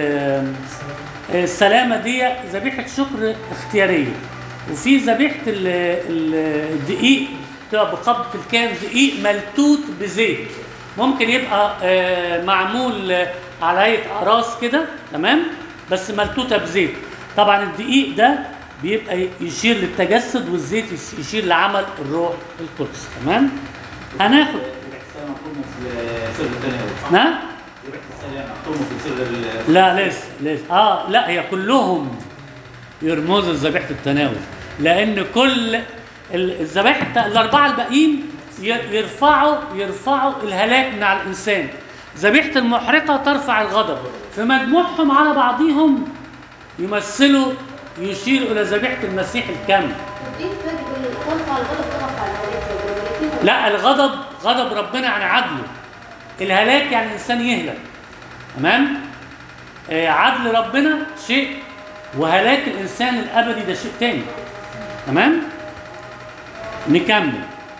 السلامه دي ذبيحه شكر اختياريه. وفي ذبيحه الدقيق تبقى بقبضه الكاهن، دقيق ملتوت بزيت، ممكن يبقى آه، معمول آه، على هيئه اقراص كده، تمام؟ بس ملتوته بزيت. طبعا الدقيق ده بيبقى يشير للتجسد، والزيت يشير لعمل الروح القدس، تمام؟ هناخد سر التناول. نعم؟ في سر لا لسه لسه اه لا، هي كلهم يرمزوا لذبيحه التناول، لان كل الذبائح الاربعه الباقيين يرفعوا يرفعوا الهلاك من على الانسان. ذبيحه المحرقه ترفع الغضب، في مجموعهم على بعضهم يمثلوا يشير الى ذبيحه المسيح الكامل. ايه الفرق بين ترفع الغضب وترفع الهلاك؟ لا، الغضب غضب ربنا يعني عدله، الهلاك يعني الانسان يهلك، تمام؟ آه عدل ربنا شيء، وهلاك الانسان الابدي ده شيء تاني، تمام؟ نكمل.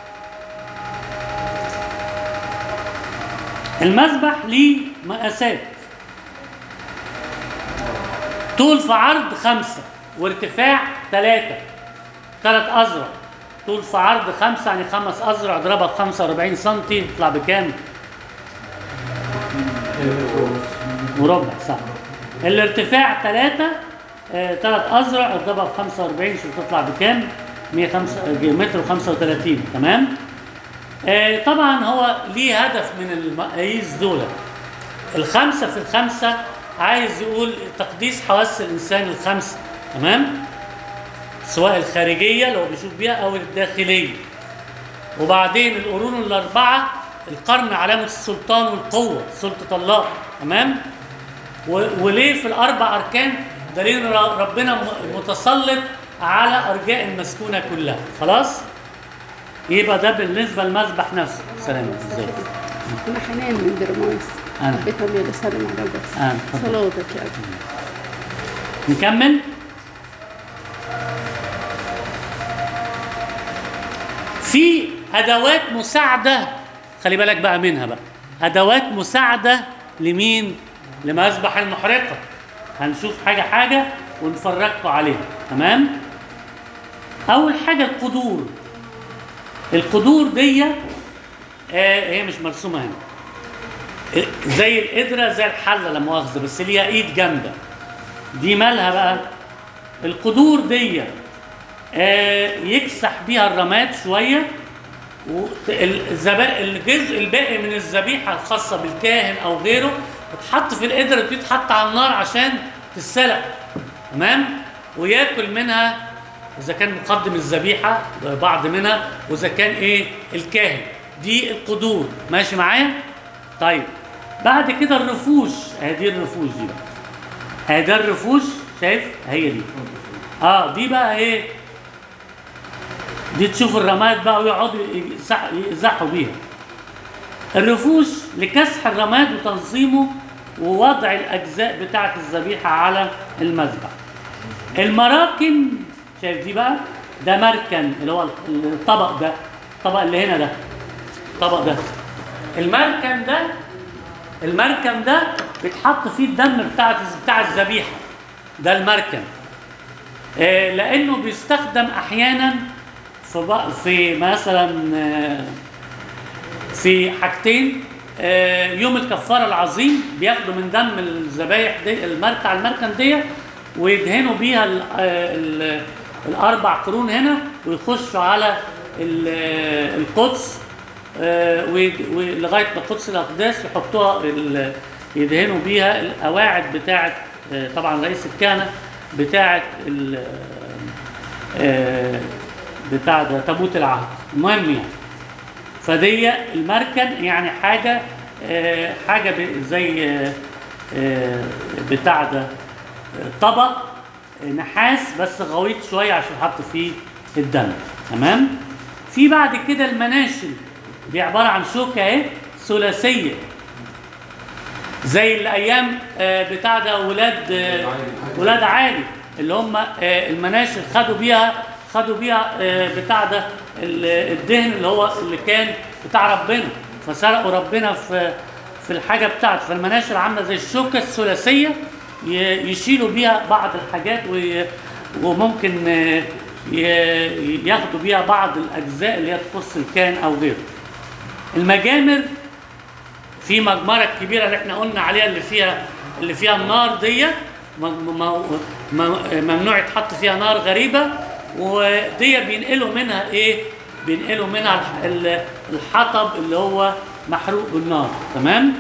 المذبح ليه مقاسات، طول في عرض خمسة وارتفاع ثلاثة، ثلاث أذرع. طول في عرض خمسة يعني خمس أذرع، اضربها في خمسة وأربعين سنتي يطلع بكام؟ مربع، صح. الارتفاع ثلاثة، آه، ثلاث أذرع اضربها في خمسة وأربعين شوف تطلع بكام؟ مية متر وخمسة وثلاثين، تمام؟ آه طبعا هو ليه هدف من المقاييس دول. الخمسة في الخمسة عايز يقول تقديس حواس الإنسان الخمسة، تمام؟ سواء الخارجية اللي هو بيشوف بيها أو الداخلية. وبعدين القرون الأربعة، القرن علامة السلطان والقوة، سلطة الله، تمام؟ وليه في الأربع أركان؟ دليل ربنا متسلط على أرجاء المسكونة كلها، خلاص؟ يبقى ده بالنسبة للمذبح نفسه. سلام ازيك؟ أنا حنان من درمايس. أنا حبيت أبيض أسلم على بس. أنا صلواتك يا أبي. نكمل؟ في أدوات مساعدة، خلي بالك بقى منها بقى، أدوات مساعدة لمين؟ لمذبح المحرقة. هنشوف حاجة حاجة ونفرجكم عليها، تمام؟ أول حاجة القدور. القدور دي آه هي مش مرسومة هنا، زي القدرة زي الحلة لا مؤاخذة، بس ليها إيد جامدة. دي مالها بقى؟ القدور دي آه يكسح بيها الرماد شوية، الجزء الباقي من الذبيحة الخاصة بالكاهن أو غيره تتحط في القدرة دي، تتحط على النار عشان تتسلق، تمام؟ وياكل منها إذا كان مقدم الذبيحة بعض منها، وإذا كان إيه الكاهن. دي القدور، ماشي معايا؟ طيب بعد كده الرفوش، أهي دي الرفوش دي بقى، أهي ده الرفوش، شايف؟ هي دي. آه دي بقى إيه؟ دي تشوف الرماد بقى ويقعدوا يزحوا بيها. الرفوش لكسح الرماد وتنظيمه ووضع الأجزاء بتاعة الذبيحة على المذبح. المراكن، شايف دي بقى؟ ده مركن اللي هو الطبق ده، الطبق اللي هنا ده، الطبق ده. المركن ده المركن ده بيتحط فيه الدم بتاع بتاع الذبيحة، ده المركن. آه لأنه بيستخدم أحيانا في في مثلا آه في حاجتين. آه، يوم الكفاره العظيم بياخدوا من دم الذبايح دي المركع المركن دي ويدهنوا بيها ال ال الاربع قرون هنا ويخشوا على ال- آه، القدس، آه، وي- ولغايه ما قدس الاقداس يحطوها ال- يدهنوا بيها القواعد بتاعه، آه، طبعا رئيس الكهنه بتاعه ال- آه، بتاع ده تابوت العهد. المهم يعني فدي المركن يعني حاجه، آه، حاجه ب- زي آه، آه، بتاع ده آه، طبق نحاس بس غويط شويه عشان يحط فيه الدم. تمام. في بعد كده المناشل، دي عباره عن شوكه اهي ثلاثيه زي الايام آه، بتاع ده ولاد آه، ولاد عالي اللي هم آه، المناشل خدوا بيها خدوا بيها آه، بتاع ده ال- الدهن اللي هو اللي كان بتاع ربنا، فسرقوا ربنا في في الحاجه بتاعته. فالمناشل عامله زي الشوكه الثلاثيه ي- يشيلوا بيها بعض الحاجات وي- وممكن آه، ي- ياخدوا بيها بعض الاجزاء اللي هي تخص الكاهن او غيره. المجامر، في مجمره الكبيره اللي احنا قلنا عليها اللي فيها اللي فيها النار دي م- م- م- ممنوع يتحط فيها نار غريبه، ودي بينقلوا منها ايه؟ بينقلوا منها الح- ال- الحطب اللي هو محروق بالنار. تمام.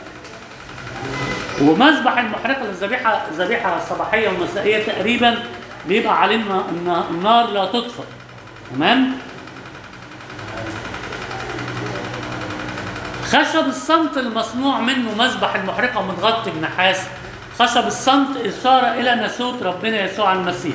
ومذبح المحرقه للذبيحه ذبيحه الصباحيه والمسائيه تقريبا بيبقى عليه الن- الن- النار لا تطفأ. تمام. خشب الصمت المصنوع منه مذبح المحرقه متغطي بنحاس. خشب الصمت اشاره الى ناسوت ربنا يسوع المسيح.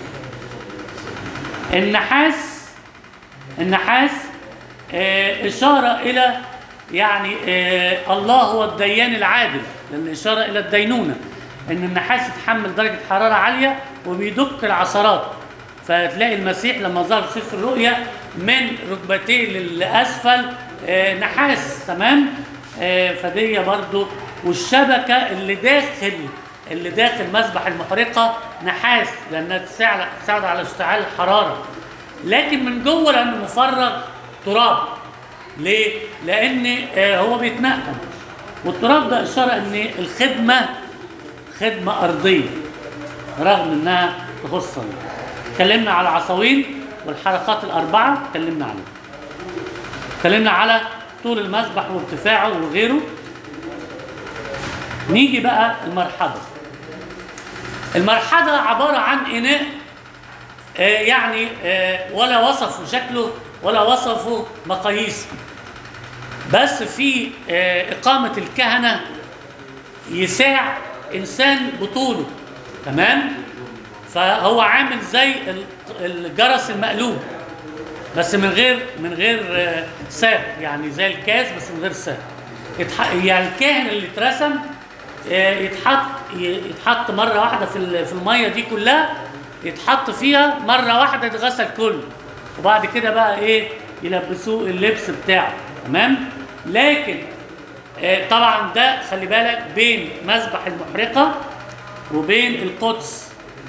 النحاس النحاس آه، اشاره الى يعني آه، الله هو الديان العادل، لان اشاره الى الدينونه، ان النحاس يتحمل درجه حراره عاليه وبيدق العثرات. فتلاقي المسيح لما ظهر في سفر الرؤيا من ركبتيه لاسفل آه، نحاس. تمام. آه، فدي برضو، والشبكه اللي داخل اللي داخل مذبح المحرقه نحاس لانها تساعد تساعد على اشتعال الحراره، لكن من جوه لانه مفرغ تراب. ليه؟ لان آه، هو بيتنقل، والتراب ده اشاره ان الخدمه خدمه ارضيه رغم انها تخص الله. اتكلمنا على العصاوين والحلقات الاربعه، اتكلمنا عليها. اتكلمنا على طول المذبح وارتفاعه وغيره. نيجي بقى المرحبا. المرحبا عباره عن اناء آه يعني آه ولا وصفوا شكله ولا وصفوا مقاييسه، بس في آه اقامه الكهنه يساع انسان بطوله. تمام. فهو عامل زي ال- الجرس المقلوب بس من غير من غير آه، ساق، يعني زي الكاس بس من غير ساق. يتح- يعني الكاهن اللي اترسم آه، يتحط يتحط مره واحده في ال- في الميه دي كلها، يتحط فيها مره واحده يتغسل كله، وبعد كده بقى ايه يلبسوه اللبس بتاعه. تمام. لكن آه، طبعا ده خلي بالك بين مذبح المحرقه وبين القدس.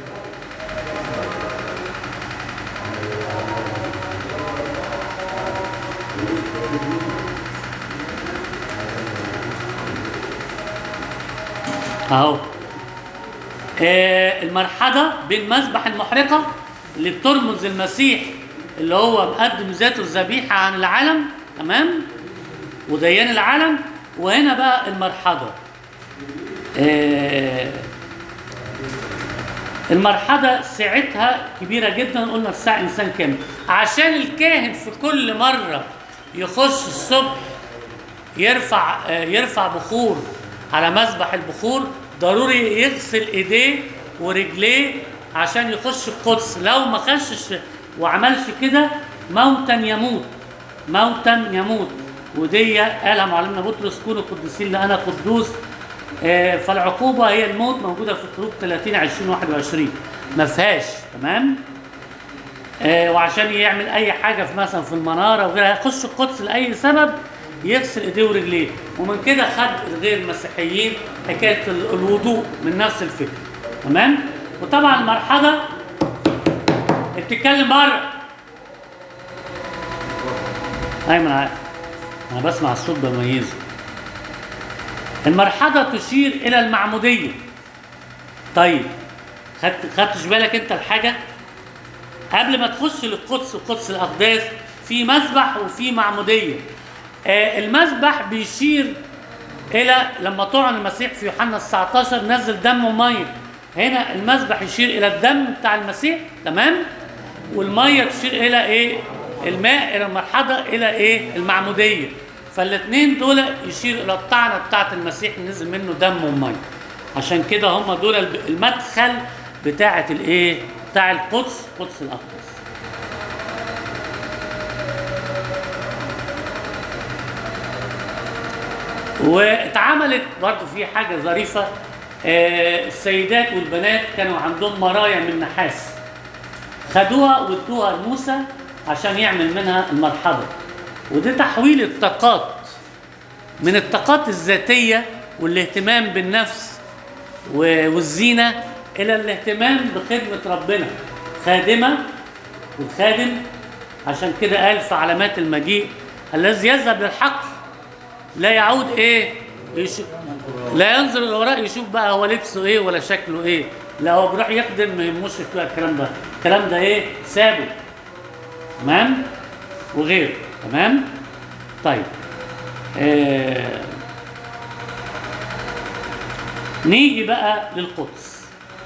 اهو آه المرحله بين مذبح المحرقه اللي بترمز المسيح اللي هو مقدم ذاته الذبيحه عن العالم. تمام. وديان العالم. وهنا بقى المرحله آه المرحله ساعتها كبيره جدا، قلنا الساعه انسان كامل، عشان الكاهن في كل مره يخش الصبح يرفع آه يرفع بخور على مذبح البخور، ضروري يغسل ايديه ورجليه عشان يخش القدس. لو ما خشش وعملش كده موتا يموت موتا يموت. ودي قالها معلمنا بطرس: كونوا قديسين لأنا قدوس. آه فالعقوبه هي الموت، موجوده في خروج ثلاثين عشرين واحد وعشرين، ما فيهاش. تمام. آه وعشان يعمل اي حاجه في مثلا في المناره وغيرها يخش القدس لاي سبب يغسل ايديه ورجليه. ومن كده خد غير المسيحيين حكايه ال- الوضوء من نفس الفكره. تمام. وطبعا المرحله بتتكلم بره. ايمن عارف. انا بسمع الصوت بميزه. المرحضة تشير الى المعمودية. طيب خدت خدتش بالك انت الحاجة؟ قبل ما تخش للقدس وقدس الاقداس في مسبح وفي معمودية. آه المسبح بيشير الى لما طعن المسيح في يوحنا تسعتاشر نزل دم وميه. هنا المسبح يشير الى الدم بتاع المسيح، تمام؟ والميه تشير الى ايه؟ الماء، الى المرحضة، الى ايه؟ المعمودية. فالاثنين دول يشير الى الطعنة بتاعت المسيح اللي نزل منه دم وميه. عشان كده هم دول المدخل بتاعت الايه؟ بتاع القدس، قدس الاقداس. واتعملت برضه في حاجه ظريفه. آه السيدات والبنات كانوا عندهم مرايا من نحاس، خدوها وادوها لموسى عشان يعمل منها المرحضة. وده تحويل الطاقات من الطاقات الذاتيه والاهتمام بالنفس والزينه الى الاهتمام بخدمه ربنا. خادمه والخادم، عشان كده قال في علامات المجيء الذي يذهب للحق لا يعود ايه؟ يشوف، لا ينظر الى وراء يشوف بقى هو لبسه ايه ولا شكله ايه، لا هو بيروح يخدم ما يهموش بقى الكلام ده. الكلام ده ايه؟ سابه. تمام؟ وغيره. تمام؟ طيب آه... نيجي بقى للقدس.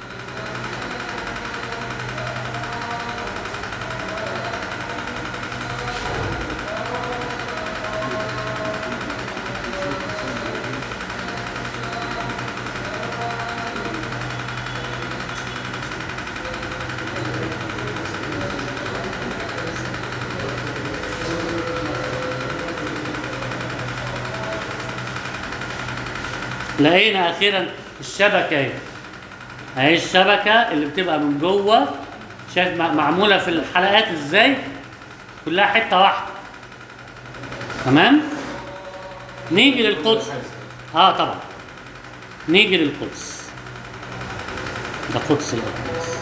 لقينا اخيرا الشبكه اهي. اهي الشبكه اللي بتبقى من جوه، شايف معموله في الحلقات ازاي؟ كلها حته واحده. تمام؟ نيجي للقدس. اه طبعا. نيجي للقدس. ده قدس الاقداس.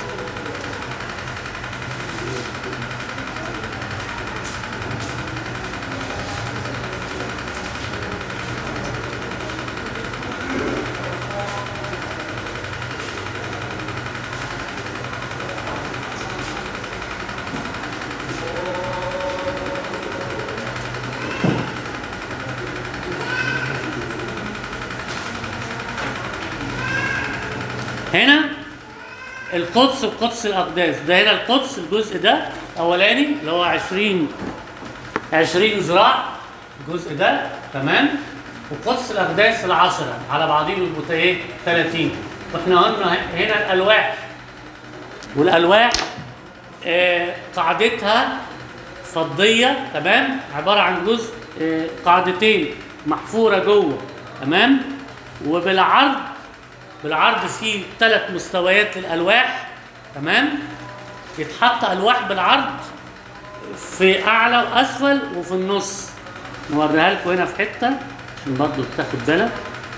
هنا القدس وقدس الاقداس. ده هنا القدس الجزء ده اولاني اللي هو عشرين عشرين ذراع الجزء ده، تمام؟ وقدس الاقداس العشرة على بعضهم يبقوا ايه؟ ثلاثين. واحنا قلنا هنا الالواح، والالواح آه قاعدتها فضيه، تمام؟ عباره عن جزء آه قاعدتين محفوره جوه، تمام؟ وبالعرض بالعرض فيه ثلاث مستويات للألواح، تمام؟ يتحط ألواح بالعرض في أعلى وأسفل وفي النص. نوريها لكم هنا في حتة عشان برضه تاخد بالك.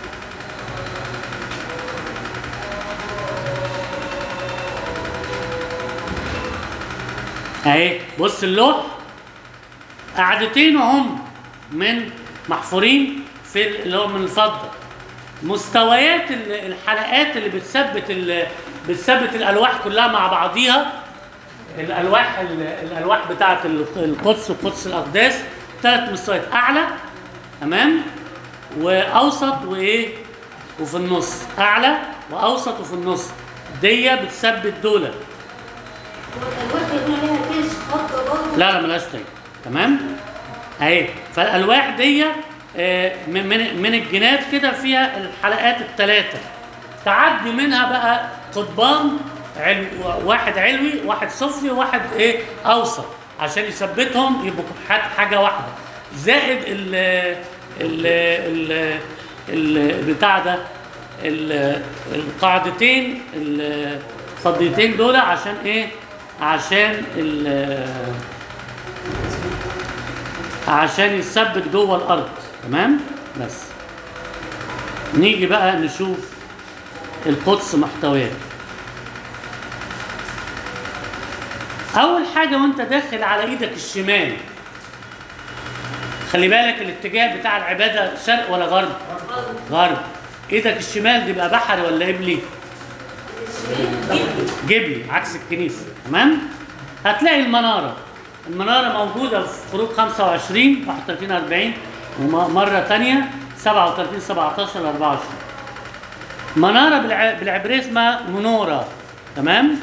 أهي بص اللوح، قاعدتين وهم من محفورين في اللي هو من الفضة. مستويات الحلقات اللي بتثبت بتثبت الالواح كلها مع بعضيها، الالواح الالواح بتاعه القدس وقدس الاقداس ثلاث مستويات، اعلى، تمام؟ واوسط وايه؟ وفي النص. اعلى واوسط وفي النص. دي بتثبت دول. هو الالواح يكون عليها تيج خط برضه؟ لا لا ملهاش تيج، تمام؟ اهي فالالواح دي من من من الجنات كده فيها الحلقات الثلاثه، تعدي منها بقى قضبان علو، واحد علوي واحد سفلي وواحد ايه اوسط، عشان يثبتهم يبقوا حاجه واحده، زائد ال ال ال البتاع ده القاعدتين الفضيتين دول، عشان ايه؟ عشان عشان يثبت جوه الارض، تمام؟ بس نيجي بقى نشوف القدس محتويات. اول حاجه وانت داخل على ايدك الشمال خلي بالك الاتجاه بتاع العباده شرق ولا غرب؟ غرب. ايدك الشمال دي بقى بحري ولا قبلي؟ جبلي عكس الكنيسه. تمام؟ هتلاقي المناره المناره موجوده في خروج خمسة وعشرين واحد وثلاثين أربعين ومره ثانيه سبعة وثلاثين سبعتاشر أربعة وعشرين. مناره بالع... بالعبري اسمها منوره. تمام؟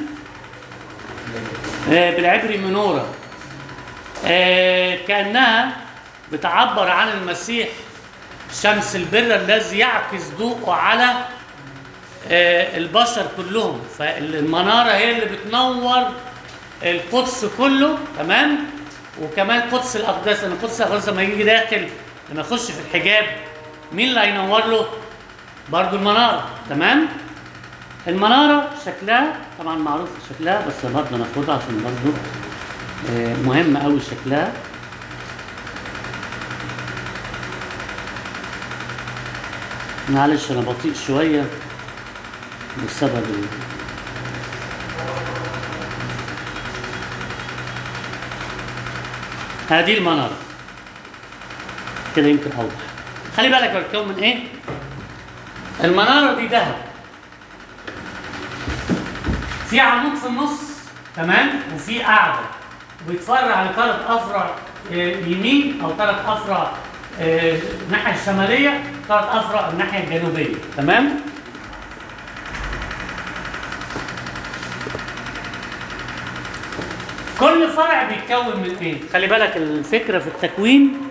آه بالعبري منوره. آه كانها بتعبر عن المسيح شمس البر الذي يعكس ضوءه على آه البشر كلهم. فالمناره هي اللي بتنور القدس كله. تمام؟ وكمان قدس الاقداس، لان قدس الاقداس لما يجي داخل لما يخش في الحجاب مين اللي هينور له؟ برضو المناره. تمام؟ المناره شكلها طبعا معروف شكلها، بس برضه ناخدها عشان برضه آه مهم قوي شكلها. معلش انا بطيء شويه بسبب ال... هذه المناره كده يمكن اوضح. خلي بالك بتكون من ايه؟ المناره دي ذهب، في عمود في النص. تمام؟ وفي قاعده وبيتفرع لثلاث افرع يمين او ثلاث افرع الناحيه الشماليه، ثلاث افرع الناحيه الجنوبيه. تمام؟ كل فرع بيتكون من ايه؟ خلي بالك الفكره في التكوين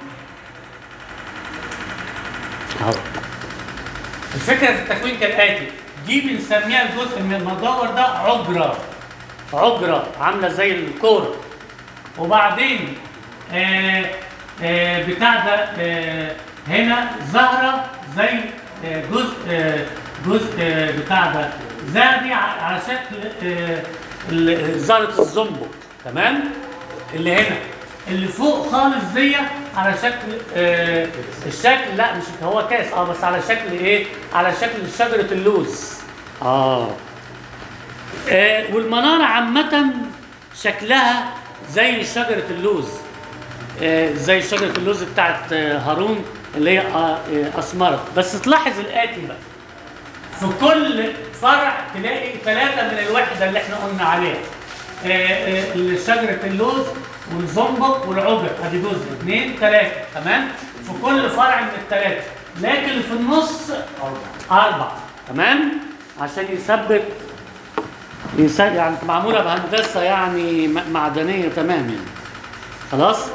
اهو. الفكره في التكوين كالاتي، دي بنسميها الجزء من المدور ده عجره. عجره عامله زي الكوره. وبعدين آه آه بتاع ده آه هنا زهره زي آه جزء آه جزء آه بتاع ده ذهبي على شكل آه زهره الزنبق. تمام؟ اللي هنا اللي فوق خالص دي على شكل آه الشكل لا مش هو كاس اه بس على شكل ايه؟ على شكل شجره اللوز. اه, آه والمناره عامه شكلها زي شجره اللوز. آه زي شجره اللوز بتاعت آه هارون اللي هي آه آه اسمرت. بس تلاحظ الاتي بقى، في كل فرع تلاقي ثلاثه من الوحده اللي احنا قلنا عليها. آه آه شجره اللوز والزنبق والعجر، ادي جزء اثنين ثلاثه. تمام؟ في كل فرع من الثلاثه، لكن في النص اربعه. تمام؟ عشان يثبت يثبت يعني معموله بهندسه يعني معدنيه. تمام يعني. خلاص؟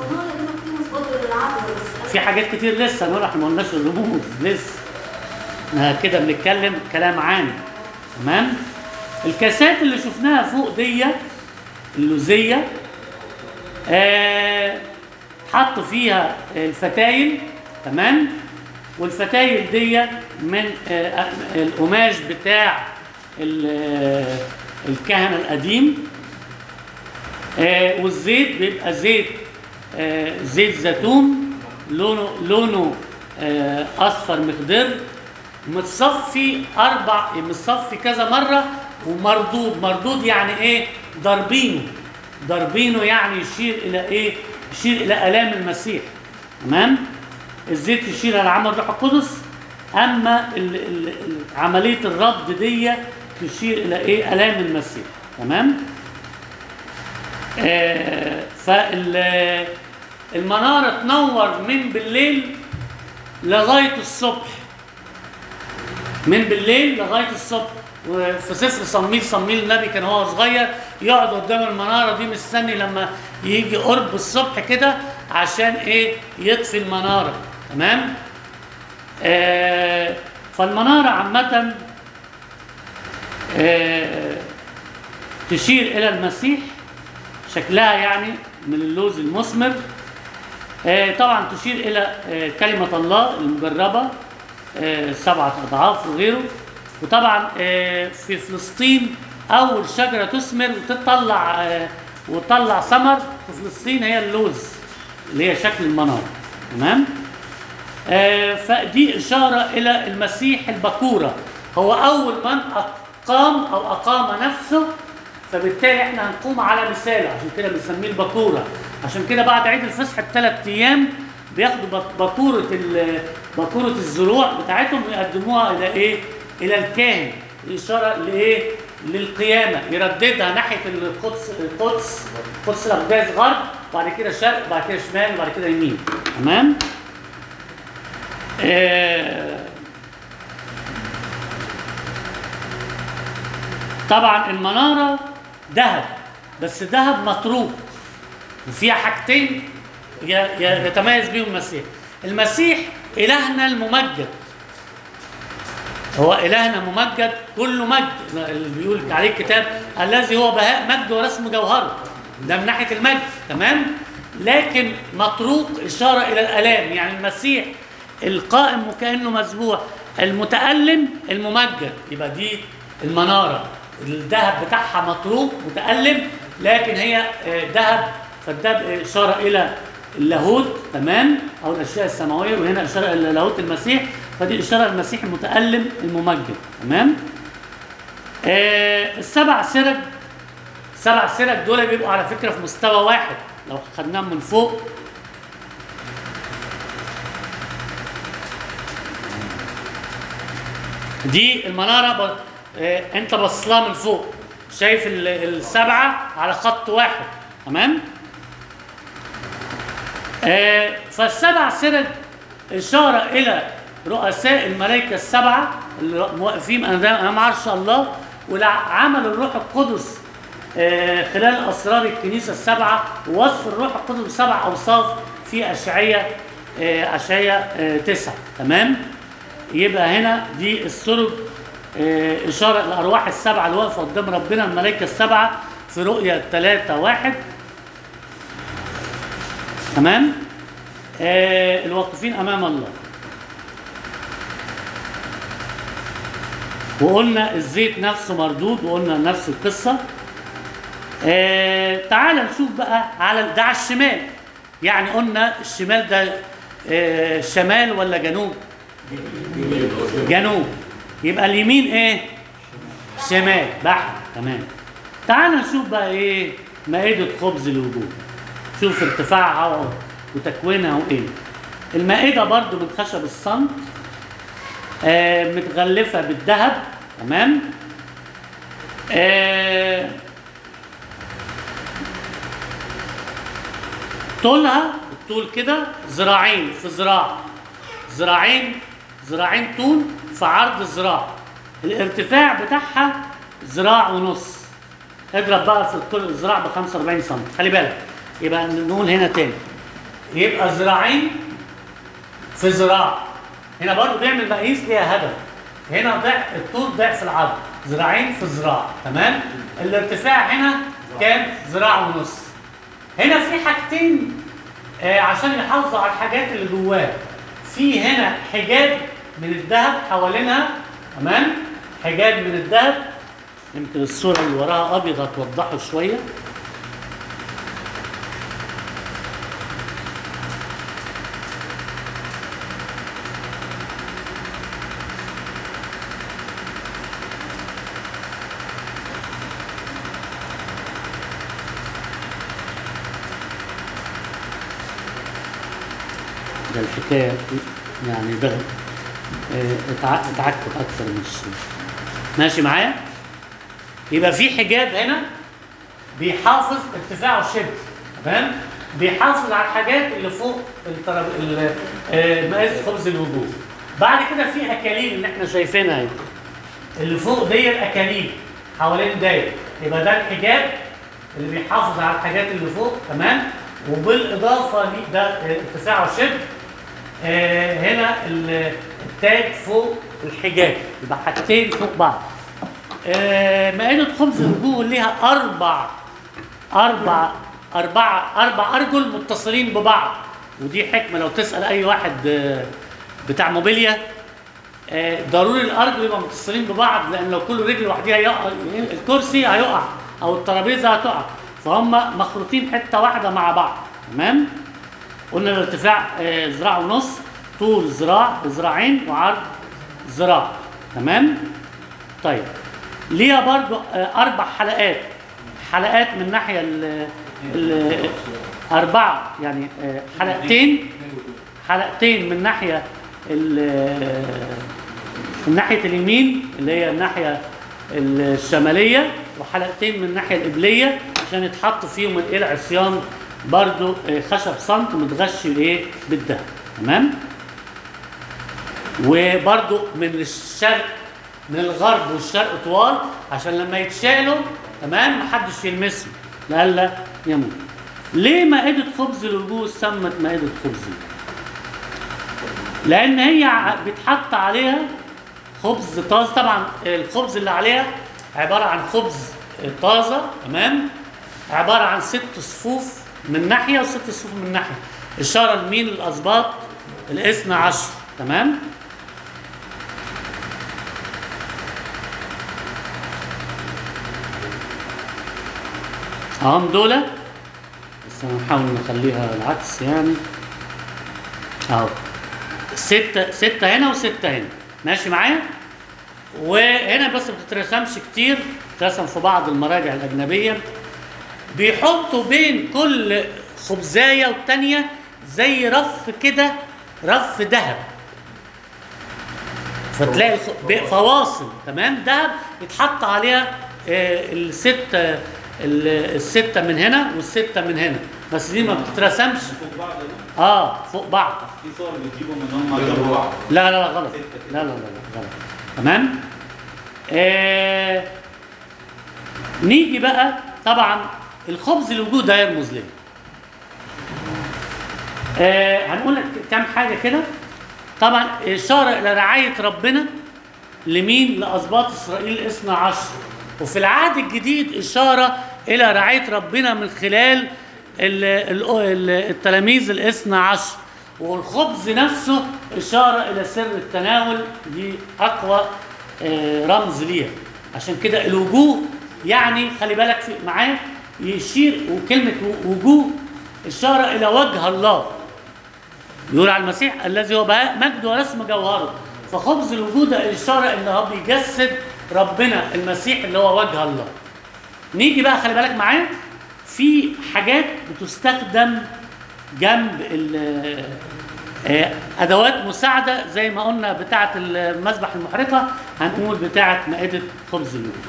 في حاجات كتير لسه نقول احنا ما قلناش الرموز لسه. احنا كده بنتكلم كلام عام. تمام؟ الكاسات اللي شفناها فوق دي اللوزيه آه حطوا فيها الفتايل. تمام؟ والفتايل دي من آه القماش بتاع الكهنه القديم. آه والزيت بيبقى زيت آه زيت زيتون لونه لونه آه اصفر مخضر، متصفي اربع متصفي كذا مره ومردود. مردود يعني ايه؟ ضاربينه. ضاربينه يعني يشير الى ايه؟ يشير الى الام المسيح. تمام؟ الزيت يشير الى عمل الروح القدس، اما ال ال عمليه الرد دي تشير الى ايه؟ الام المسيح. تمام؟ آه فالمناره تنور من بالليل لغايه الصبح. من بالليل لغايه الصبح. وفي سفر صمويل صمويل النبي كان هو صغير يقعد قدام المناره دي مستني لما يجي قرب الصبح كده عشان ايه؟ يطفي المناره. تمام؟ آه فالمناره عامه آه تشير الى المسيح. شكلها يعني من اللوز المثمر. آه طبعا تشير الى آه كلمه الله المجربه آه سبعه اضعاف وغيره. وطبعا آه في فلسطين اول شجره تثمر وتطلع آه وتطلع ثمر في فلسطين هي اللوز اللي هي شكل المناره. تمام؟ آه فدي اشاره الى المسيح البكوره، هو اول من اقام او اقام نفسه، فبالتالي احنا هنقوم على مثاله، عشان كده بنسميه البكوره. عشان كده بعد عيد الفصح بثلاث ايام بياخدوا بك- باكوره ال- باكوره الزروع بتاعتهم ويقدموها الى ايه؟ الى الكاهن، اشاره لايه؟ للقيامه، يرددها ناحيه القدس القدس قدس الاقداس غرب، وبعد كده شرق، وبعد كده شمال، وبعد كده يمين. تمام؟ آه طبعا المناره ذهب، بس ذهب مطروق، وفيها حاجتين ي- ي- يتميز بيهم المسيح. المسيح إلهنا الممجد، هو إلهنا ممجد كله مجد، اللي بيقول عليه الكتاب الذي هو بهاء مجد ورسم جوهره، ده من ناحية المجد. تمام؟ لكن مطروق إشارة إلى الآلام، يعني المسيح القائم وكأنه مذبوح، المتألم الممجد، يبقى دي المنارة الذهب بتاعها مطروق متألم، لكن هي آه، ذهب، فده إشارة إلى اللاهوت. تمام؟ أو الأشياء السماوية، وهنا إشارة إلى لاهوت المسيح، فدي إشارة المسيح المتألم الممجد. تمام؟ آه السبع سرج، سبع سرج دول بيبقوا على فكرة في مستوى واحد لو خدناهم من فوق. دي المنارة ب... آه انت بصلها من فوق، شايف ال- السبعة على خط واحد. تمام؟ آه فالسبع سرج إشارة إلى رؤساء الملائكة السبعة اللي واقفين أمام عرش الله، وعمل الروح القدس آه خلال أسرار الكنيسة السبعة، ووصف الروح القدس بسبع أوصاف في أشعية آه أشعية آه تسعة. تمام؟ يبقى هنا دي السرج آه إشارة الأرواح السبعة اللي واقفة قدام ربنا، الملائكة السبعة في رؤية ثلاثة واحد. تمام؟ آه الواقفين أمام الله. وقلنا الزيت نفسه مردود، وقلنا نفس القصة. آه تعال نشوف بقى على ده على الشمال، يعني قلنا الشمال ده آه شمال ولا جنوب؟ جنوب. يبقى اليمين ايه؟ شمال بحر. تمام. تعال نشوف بقى ايه مائدة خبز الوجود، شوف ارتفاعها وتكوينها وايه. المائدة برضو من خشب الصمت، آه متغلفة بالذهب. تمام؟ آه طولها الطول كده ذراعين في ذراع، ذراعين ذراعين طول في عرض الذراع. الارتفاع بتاعها ذراع ونص، اضرب بقى في الطول الذراع ب خمسة وأربعين سم. خلي بالك، يبقى نقول هنا تاني، يبقى ذراعين في ذراع. هنا برضو بيعمل مقاييس ليها هدف، هنا ضعف الطول ضعف العرض، ذراعين في ذراع. تمام؟ الارتفاع هنا كام؟ ذراع ونص. هنا في حاجتين آه عشان يحافظوا على الحاجات اللي جواه. في هنا حجاب من الذهب حوالينها. تمام؟ حجاب من الذهب، يمكن الصورة اللي وراها أبيض هتوضحه شوية. ده الحكاية يعني ده اه اتع- اتعكت أكثر من الشيء. ماشي معايا؟ يبقى في حجاب هنا بيحافظ ارتفاعه شبه. تمام؟ بيحافظ على الحاجات اللي فوق التراب ال- اه مقاس خبز الوجود. بعد كده في أكاليل اللي احنا شايفينها اهي، اللي فوق دي الأكاليل حوالين داير، يبقى ده الحجاب اللي بيحافظ على الحاجات اللي فوق. تمام؟ وبالإضافة ليه ده ارتفاعه شبه. آه هنا التاج فوق الحجاب، يبقى حاجتين فوق بعض. آه مائدة خبز الوجوه ليها أربع أربع أربع أربع أرجل متصلين ببعض، ودي حكمة لو تسأل أي واحد آه بتاع موبيليا، آه ضروري الأرجل يبقى متصلين ببعض، لأن لو كل رجل لوحديها يقع الكرسي هيقع أو الترابيزة هتقع، فهم مخلوطين حتة واحدة مع بعض. تمام؟ قلنا الارتفاع آه ذراع ونص، طول ذراع ذراعين، وعرض ذراع. تمام؟ طيب ليها برضو آه اربع حلقات، حلقات من ناحيه ال ال اربعه يعني آه حلقتين حلقتين من ناحيه ال- من ناحيه اليمين اللي هي الناحيه الشماليه، وحلقتين من الناحيه القبليه عشان يتحط فيهم الايه العصيان برضو آه، خشب صمت متغشي ايه بالدهب. تمام. وبرضو من الشرق من الغرب والشرق طوال عشان لما يتشالوا تمام محدش يلمسهم لئلا يموت. ليه مائدة خبز الوجوه سمت مائدة خبز؟ لأن هي ع- بيتحط عليها خبز طازة. طبعا الخبز اللي عليها عبارة عن خبز طازة. تمام. عبارة عن ست صفوف من ناحية وست صفوف من ناحية، إشارة لمين؟ الأسباط الاثنى عشر. تمام. اهم دولة، بس هنحاول نخليها العكس يعني. اهو ستة ستة هنا وستة هنا، ماشي معايا؟ وهنا بس ما بتترسمش كتير، بتترسم في بعض المراجع الأجنبية. بيحطوا بين كل خبزاية والتانية زي رف كده، رف ذهب، فتلاقي الخ- ب- فواصل. تمام. دهب يتحط عليها آه، الستة ال- الستة من هنا والستة من هنا، بس دي ما بتترسمش. فوق بعض ده؟ اه فوق بعض. في صور بتجيبهم ان هم جنب بعض. لا لا لا غلط. لا لا لا لا غلط. تمام. آه نيجي بقى، طبعا الخبز الوجود ده يرمز ليه؟ آه هنقول لك كام حاجه كده. طبعا اشاره الى رعايه ربنا لمين؟ لاسباط اسرائيل الاثنى عشر. وفي العهد الجديد اشاره الى رعايه ربنا من خلال ال- ال- ال- التلاميذ الاثنى عشر. والخبز نفسه اشاره الى سر التناول، دي اقوى آه، رمز ليها. عشان كده الوجوه يعني خلي بالك في معايا، يشير وكلمه وجوه اشاره الى وجه الله. يقول على المسيح الذي هو بهاء مجد ورسم جوهره. فخبز الوجود ده اشاره ان هو بيجسد ربنا المسيح اللي هو وجه الله. نيجي بقى خلي بالك معايا، في حاجات بتستخدم جنب ال- آه، ادوات مساعده زي ما قلنا بتاعه المذبح المحرقه، هنقول بتاعه مائده خبز الوجود.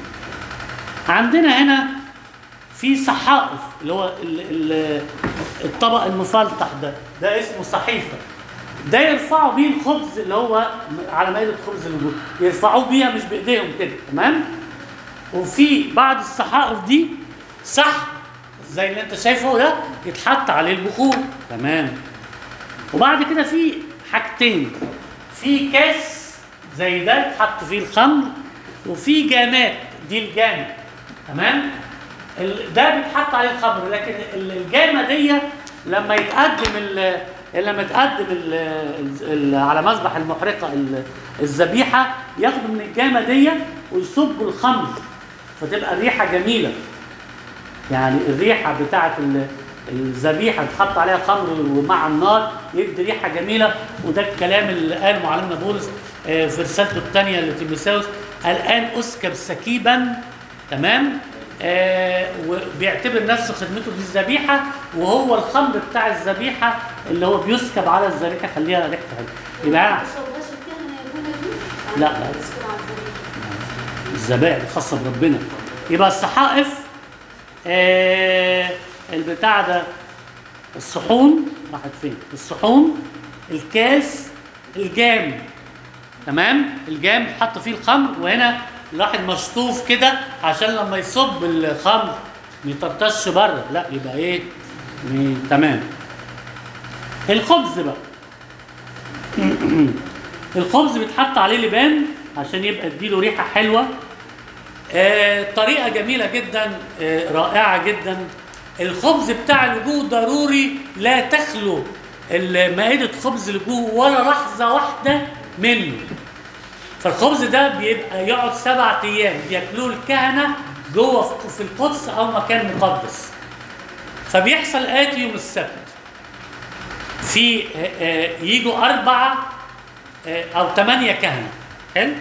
عندنا هنا في صحائف اللي هو ال- ال- الطبق المفلطح ده، ده اسمه صحيفه. ده يرفعوا بيه الخبز اللي هو على مائده خبز الوجود، يرفعوه بيها مش بايديهم كده. تمام. وفي بعض الصحائف دي صح زي اللي انت شايفه ده يتحط عليه البخور. تمام. وبعد كده في حاجتين، في كاس زي ده يتحط فيه الخمر، وفي جامات، دي الجامة. تمام. ال- ده بيتحط عليه الخمر، لكن ال- الجامة دي لما يتقدم ال لما يتقدم ال ال على مذبح المحرقة ال- الذبيحة، ياخدوا من الجامة دي ويصبوا الخمر، فتبقى الريحة جميلة. يعني الريحة بتاعت ال- الذبيحة تحط عليها خمر ومع النار يدي ريحة جميلة. وده الكلام اللي قال معلمنا بولس آه، في رسالته الثانية لتيموثاوس، الآن أسكب سكيبا. تمام. آه وبيعتبر نفسه خدمته دي الذبيحة، وهو الخمر بتاع الذبيحة اللي هو بيسكب على الذبيحة خليها ريحة حلوة. يبقى أنا الشوباش الكهنة يكون دي؟ لا، لا. بيسكن على الزبيب. الذبائح الخاصة بربنا. يبقى الصحائف آه البتاع ده، الصحون راحت فين؟ الصحون، الكاس، الجام. تمام. الجام حط فيه الخمر، وهنا الواحد مشطوف كده عشان لما يصب الخمر ما يطرطش بره، لا يبقى ايه؟ م- تمام. الخبز بقى الخبز بيتحط عليه لبان عشان يبقى اديله ريحه حلوه. آه طريقه جميله جدا، آه رائعه جدا. الخبز بتاع الوجوه ضروري لا تخلو مائده خبز الوجوه ولا لحظه واحده منه. فالخبز ده بيبقى يقعد سبعة ايام بياكلوه الكهنه جوه في- في القدس او مكان مقدس. فبيحصل آتي يوم السبت، في آه، آه، يجوا أربعة آه، أو ثمانية كهنة. حلو؟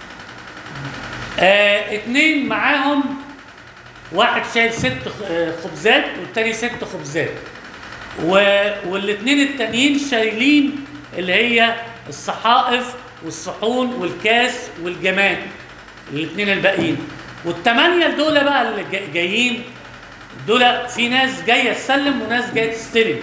آه، اتنين معاهم، واحد شايل ست خ- آه، خبزات والتاني ست خبزات، و- والاتنين التانيين شايلين اللي هي الصحائف والصحون والكاس والجماد، الاثنين الباقيين. والثمانيه دول بقى اللي جا- جايين دول، في ناس جايه تسلم وناس جايه تستلم.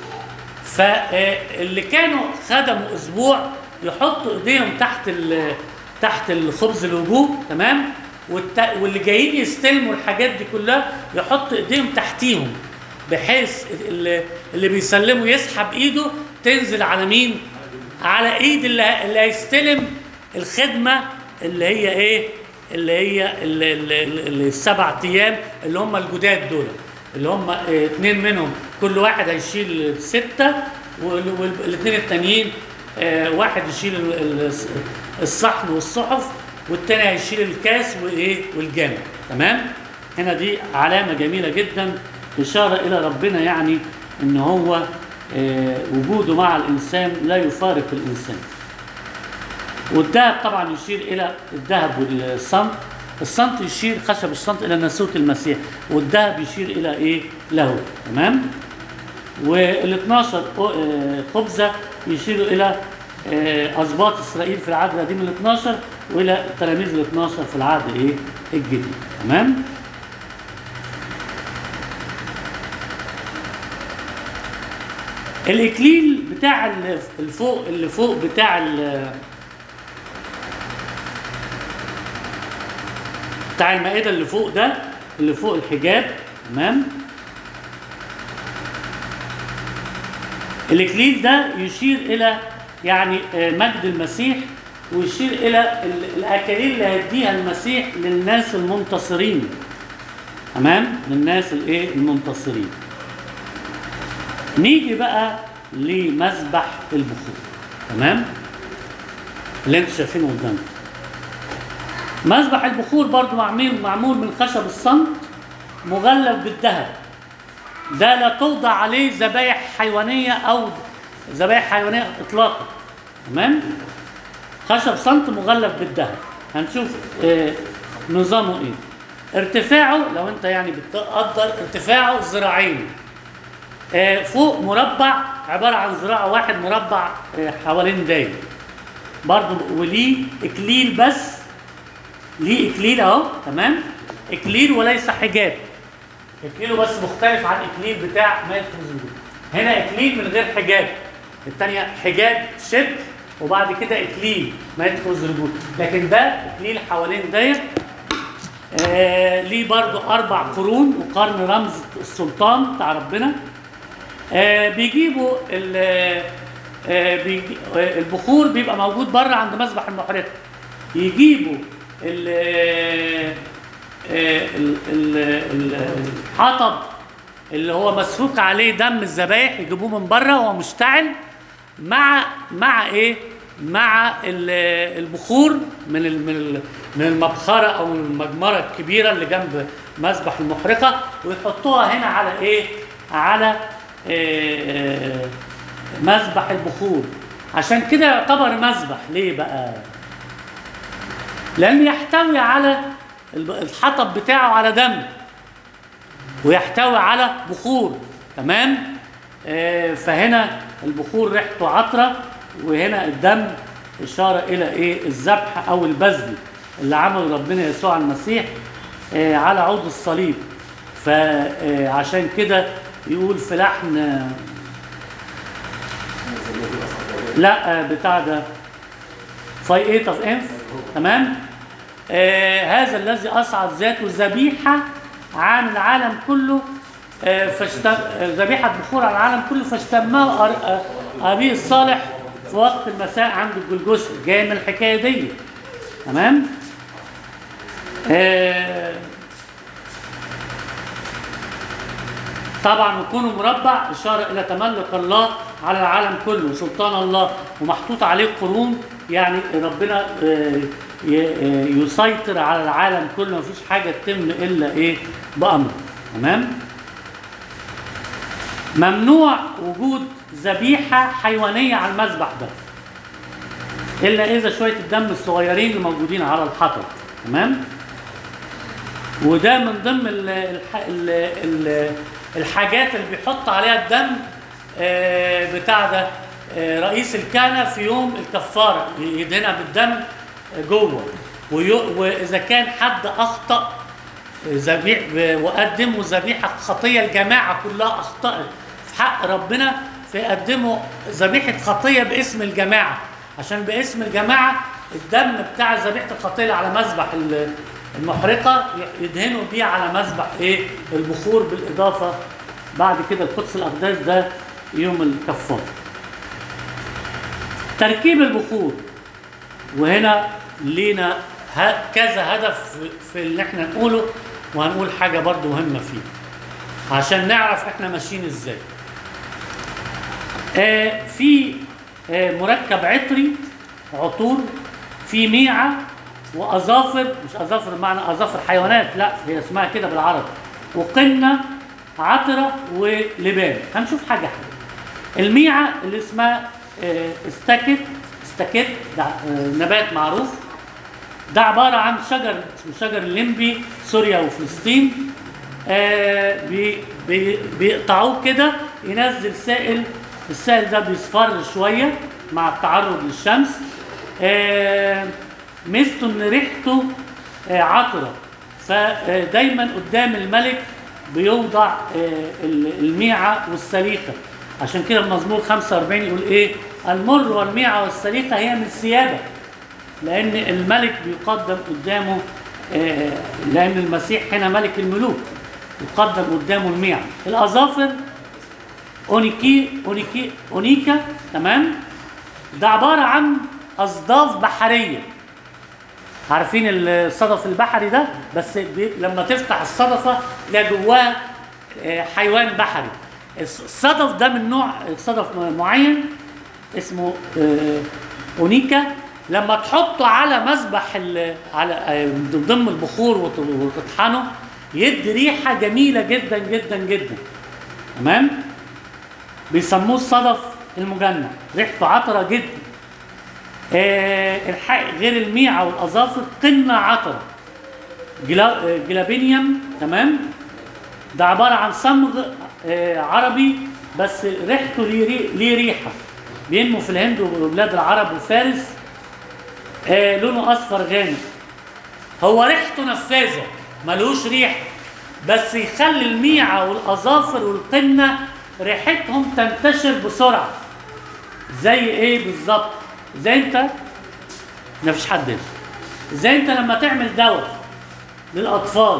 فاللي كانوا خدموا اسبوع يحطوا ايديهم تحت ال- تحت الخبز الوجوه، تمام، والت... واللي جايين يستلموا الحاجات دي كلها يحطوا ايديهم تحتيهم، بحيث اللي, اللي بيسلموا يسحب ايده تنزل على مين؟ على ايد اللي, اللي هيستلم الخدمه اللي هي ايه؟ اللي هي اللي اللي اللي السبع ايام اللي هم الجداد دول، اللي هم اه اتنين منهم كل واحد هيشيل سته، والاثنين التانيين اه واحد يشيل ال- ال- الصحن والصحف، والتاني هيشيل الكاس وايه والجامع. تمام. هنا دي علامه جميله جدا، اشاره الى ربنا، يعني ان هو اه وجوده مع الانسان لا يفارق الانسان. والذهب طبعا يشير الى الذهب والصمت. الصمت يشير، خشب الصمت، الى ناسوت المسيح، والذهب يشير الى ايه؟ له. تمام. وال اثناشر خبزه يشيروا الى آه، اسباط اسرائيل في العهد القديم ال اثناشر، والى التلاميذ ال اثناشر في العهد ايه؟ الجديد. تمام. الاكليل بتاع اللي فوق اللي فوق بتاع ال- بتاع المائده اللي فوق ده، اللي فوق الحجاب، تمام. الاكليل ده يشير الى يعني آه، مجد المسيح، ويشير الى ال- الاكاليل اللي هيديها المسيح للناس المنتصرين. تمام، للناس الايه؟ المنتصرين. نيجي بقى لمذبح البخور. تمام، اللي انتوا شايفينه قدامكم. مذبح البخور برضو معمول معمول من خشب الصمت مغلف بالذهب. ده لا توضع عليه ذبائح حيوانيه او ذبائح حيوانيه اطلاقا. تمام. خشب صمت مغلف بالذهب. هنشوف آه نظامه ايه. ارتفاعه، لو انت يعني بتقدر ارتفاعه ذراعين. آه فوق مربع عباره عن ذراع واحد مربع آه حوالين دايره. برضو وليه اكليل، بس ليه اكليل اهو. تمام. اكليل وليس حجاب. اكليله بس مختلف عن اكليل بتاع مائة الوجود. هنا اكليل من غير حجاب، الثانيه حجاب شد وبعد كده اكليل مائة الوجود. لكن ده اكليل حوالين داير. آه ليه برضو اربع قرون، وقرن رمز السلطان بتاع ربنا. آه بيجيبوا آه بيجي آه البخور بيبقى موجود بره عند مذبح المحرقه. يجيبوا ال ال- ال- الحطب اللي هو مسفوك عليه دم الذبايح، يجيبوه من بره وهو مشتعل، مع مع ايه؟ مع ال- البخور من ال- من ال- من المبخره او من المجمره الكبيره اللي جنب مذبح المحرقه، ويحطوها هنا على ايه؟ على آه، مذبح البخور. عشان كده يعتبر مذبح. ليه بقى؟ لأن يحتوي على الحطب بتاعه على دم، ويحتوي على بخور. تمام. آه فهنا البخور ريحته عطرة، وهنا الدم إشارة إلى إيه؟ الذبح أو البذل اللي عمله ربنا يسوع المسيح آه على عود الصليب. فعشان كده يقول في لحن آه لا آه بتاع ده فاي اوف انف. تمام. آه هذا الذي اصعد ذاته ذبيحه عن العالم كله، آه فاشتم ذبيحه بخور على العالم كله، فاشتمه أر- آه، ابيه الصالح في وقت المساء عند الجلجثة. جاي من الحكايه دي. تمام. آه طبعا وكونه مربع اشاره الى تملك الله على العالم كله، سلطان الله، ومحطوط عليه قرون، يعني ربنا آه يسيطر على العالم كله، مفيش حاجه تتم الا ايه؟ بامره. تمام. ممنوع وجود ذبيحه حيوانيه على المذبح ده الا اذا شويه الدم الصغيرين اللي موجودين على الحطب. تمام. وده من ضمن ال ال ال الحاجات اللي بيحط عليها الدم آه بتاع ده آه، رئيس الكهنة في يوم الكفارة يدهنها بالدم جوه. ويو- وإذا كان حد أخطأ ذبيح وقدموا ذبيحة خطية، الجماعة كلها أخطأت في حق ربنا، فيقدموا ذبيحة خطية باسم الجماعة، عشان باسم الجماعة الدم بتاع ذبيحة الخطية على مذبح ال- المحرقة يدهنوا بيه على مذبح ايه البخور، بالإضافة بعد كده القدس الأقداس ده يوم الكفارة. تركيب البخور، وهنا لينا ه- كذا هدف في اللي احنا نقوله، وهنقول حاجة برضو مهمة فيه عشان نعرف احنا ماشيين ازاي. آه في آه مركب عطري، عطور، في ميعة وأظافر، مش أظافر بمعنى أظافر حيوانات، لا هي اسمها كده بالعربي، وقنة، عطرة، ولبان. هنشوف حاجة حاجة. الميعة اللي اسمها آه استكت استكت ده آه نبات معروف، ده عبارة عن شجر اسمه شجر الليمبي، سوريا وفلسطين. آه بي بي بيقطعوه كده ينزل سائل، السائل ده بيصفر شوية مع التعرض للشمس. آه ميزته ان ريحته آه عطرة، فدايما قدام الملك بيوضع آه الميعة والسليقة. عشان كده المزمور خمسة وأربعين يقول ايه؟ المر والميعة والسليقة هي من ثيابك، لأن الملك بيقدم قدامه آه لأن المسيح هنا ملك الملوك، يقدم قدامه الميعة. الأظافر أونيكي أونيكي أونيكا، تمام؟ ده عبارة عن أصداف بحرية. عارفين الصدف البحري ده؟ بس بي... لما تفتح الصدفة تلاقي جواه آه حيوان بحري. الصدف ده من نوع صدف معين اسمه آه أونيكا. لما تحطه على مذبح على ضمن البخور وتطحنه يدي ريحه جميله جدا جدا جدا، تمام؟ بيسموه الصدف المجنح، ريحته عطره جدا. آه غير الميعه والاظافر، قنه عطره، جلا جلابينيوم، تمام؟ ده عباره عن صمغ آه عربي، بس ريحته ليه ليه ريحه، بينمو في الهند وبلاد العرب وفارس. آه لونه اصفر غامق، هو ريحته نفاذه ملوش ريحه، بس يخلي الميعه والاظافر والقنه ريحتهم تنتشر بسرعه. زي ايه بالظبط؟ زي انت مفيش حد هنا. زي انت لما تعمل دواء للاطفال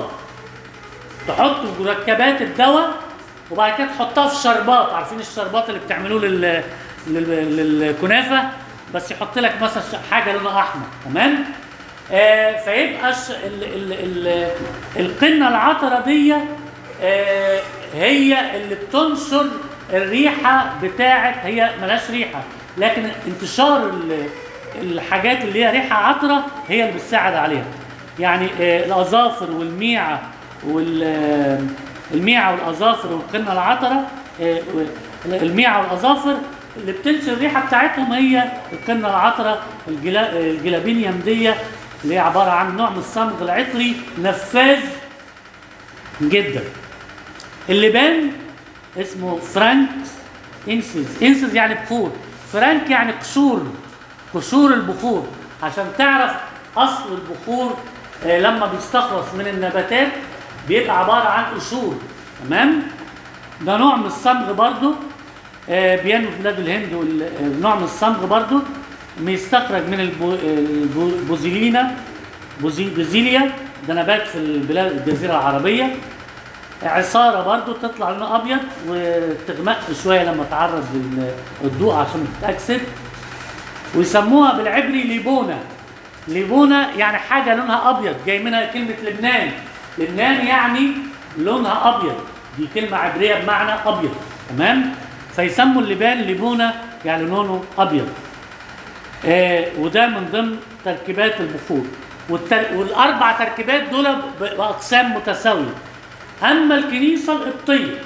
تحط مركبات الدواء وبعد كده تحطها في شربات، عارفين الشربات اللي بتعملوه لل... لل... للكنافه، بس يحط لك مثلا حاجه لونها احمر، تمام؟ آه فيبقى ال ال ال القنه العطره دي آه هي اللي بتنشر الريحه بتاعت، هي ملهاش ريحه لكن انتشار الحاجات اللي هي ريحه عطره هي اللي بتساعد عليها. يعني آه الاظافر والميعه والميعه والاظافر والقنه العطره، آه الميعه والاظافر اللي بتنشر الريحه بتاعتهم هي القنه العطره. الجلا... الجلابينيوم دي اللي هي عباره عن نوع من الصمغ العطري نفاذ جدا. اللبان اسمه فرانك انسز، انسز يعني بخور، فرانك يعني قشور، قشور البخور، عشان تعرف اصل البخور. آه لما بيستخلص من النباتات بيبقى عباره عن قشور، تمام؟ ده نوع من الصمغ برضو آه بينمو في بلاد الهند، ونوع من الصمغ برضو بيستخرج من البوزيلينا، بوزيليا، ده نبات في البلاد الجزيره العربيه. عصاره برضو تطلع لونها ابيض وتغمق شويه لما تعرض للضوء عشان تتاكسد، ويسموها بالعبري ليبونا. ليبونا يعني حاجه لونها ابيض، جاي منها كلمه لبنان، لبنان يعني لونها ابيض، دي كلمه عبريه بمعنى ابيض، تمام؟ فيسموا اللبان ليبونا يعني لونه ابيض. آه وده من ضمن تركيبات البخور. والتر... والاربع تركيبات دول باقسام متساويه. اما الكنيسه القبطيه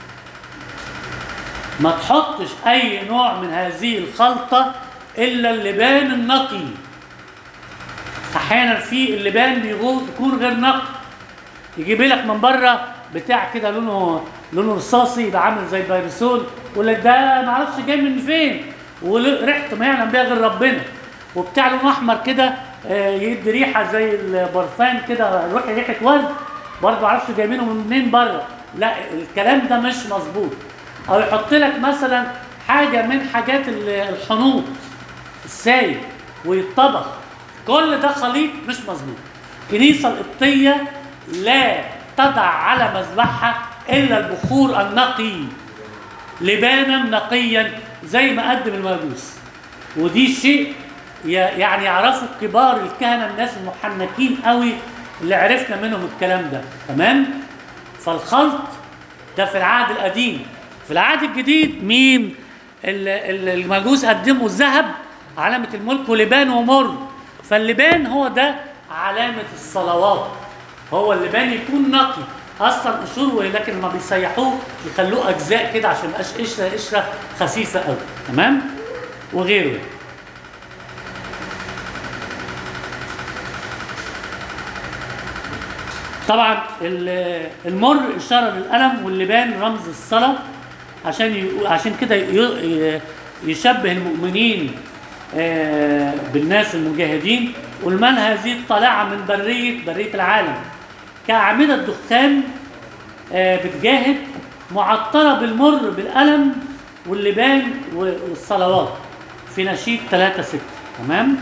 ما تحطش اي نوع من هذه الخلطه الا اللبان النقي. احيانا في اللبان بيكون غير نقي، يجيب لك من بره بتاع كده لونه لونه رصاصي، يبقى عامل زي البيرسول، يقول لك ده ما اعرفش جاي من فين، وريحته ما يعلم بيها غير ربنا، وبتاع لون احمر كده آه، يدي ريحه زي البرفان كده، روح ريحه ورد، برضه معرفش جايبينه من منين بره. لا الكلام ده مش مظبوط. او يحط لك مثلا حاجه من حاجات ال- الحنوط السايب ويتطبخ، كل ده خليط مش مظبوط. الكنيسه القبطيه لا تضع على مذبحها الا البخور النقي، لبانا نقيا زي ما قدم المجوس. ودي شيء ي- يعني يعرفوا كبار الكهنه، الناس المحنكين قوي اللي عرفنا منهم الكلام ده. تمام؟ فالخلط ده في العهد القديم. في العهد الجديد مين؟ ال- ال- المجوس قدموا الذهب علامة الملك ولبان ومر. فاللبان هو ده علامة الصلوات، هو اللبان يكون نقي اصلا قشور، لكن لما بيسيحوه يخلوه اجزاء كده عشان ميبقاش قشره قشره خفيفه قوي. تمام؟ وغيره. طبعا ال- المر اشاره للالم، واللبان رمز الصلاه، عشان ي... عشان كده ي... ي- يشبه المؤمنين آه، بالناس المجاهدين. والمال هذه الطالعه من بريه بريه العالم كأعمدة دخان آه، بتجاهد، معطرة بالمر بالألم واللبان والصلوات، في نشيد ثلاثة ستة. تمام؟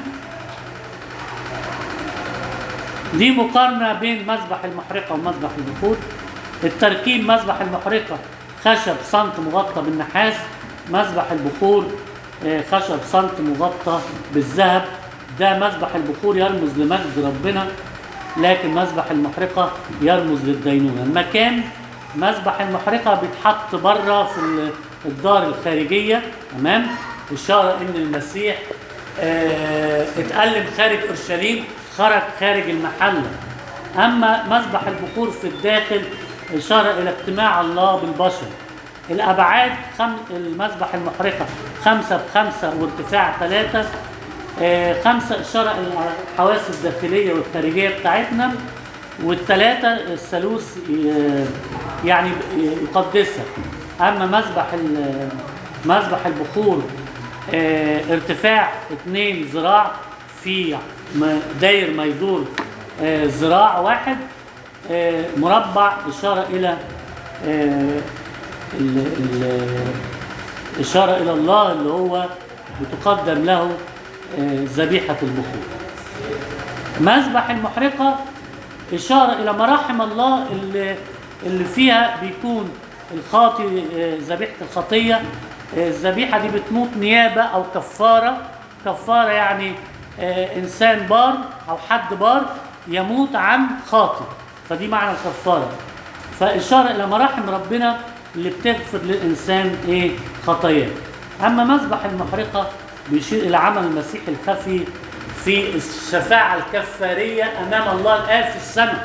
دي مقارنة بين مذبح المحرقة ومذبح البخور. التركيب: مذبح المحرقة خشب سنت مغطى بالنحاس، مذبح البخور آه، خشب سنت مغطى بالذهب. ده مذبح البخور يرمز لمجد ربنا، لكن مذبح المحرقة يرمز للدينونة. المكان: مذبح المحرقة بيتحط بره في ال- الدار الخارجية. تمام؟ إشارة إن المسيح آه، اتألم خارج أورشليم، خرج خارج المحلة. أما مذبح البخور في الداخل إشارة إلى اجتماع الله بالبشر. الأبعاد: خم... المذبح المحرقة خمسة بخمسة وارتفاع ثلاثة. آه، خمسة إشارة إلى الحواس الداخلية والخارجية بتاعتنا. والثلاثة الثالوث آه، يعني يقدسها. أما مذبح ال- مذبح البخور آه، ارتفاع اثنين ذراع، في م- داير ما يدور آه، ذراع واحد، آه، مربع إشارة إلى آه، ال- ال- إشارة إلى الله اللي هو بتقدم له آه، ذبيحة البخور. مذبح المحرقة إشارة إلى مراحم الله اللي, اللي فيها بيكون الخاطي آه، ذبيحة الخطية. آه، الذبيحة دي بتموت نيابة أو كفارة. كفارة يعني آه، إنسان بار أو حد بار يموت عن خاطئ، فدي معنى الكفارة. فإشارة إلى مراحم ربنا اللي بتغفر للإنسان إيه خطاياه. أما مذبح المحرقة بيشير إلى عمل المسيح الخفي في الشفاعة الكفارية أمام الله الآب في السماء.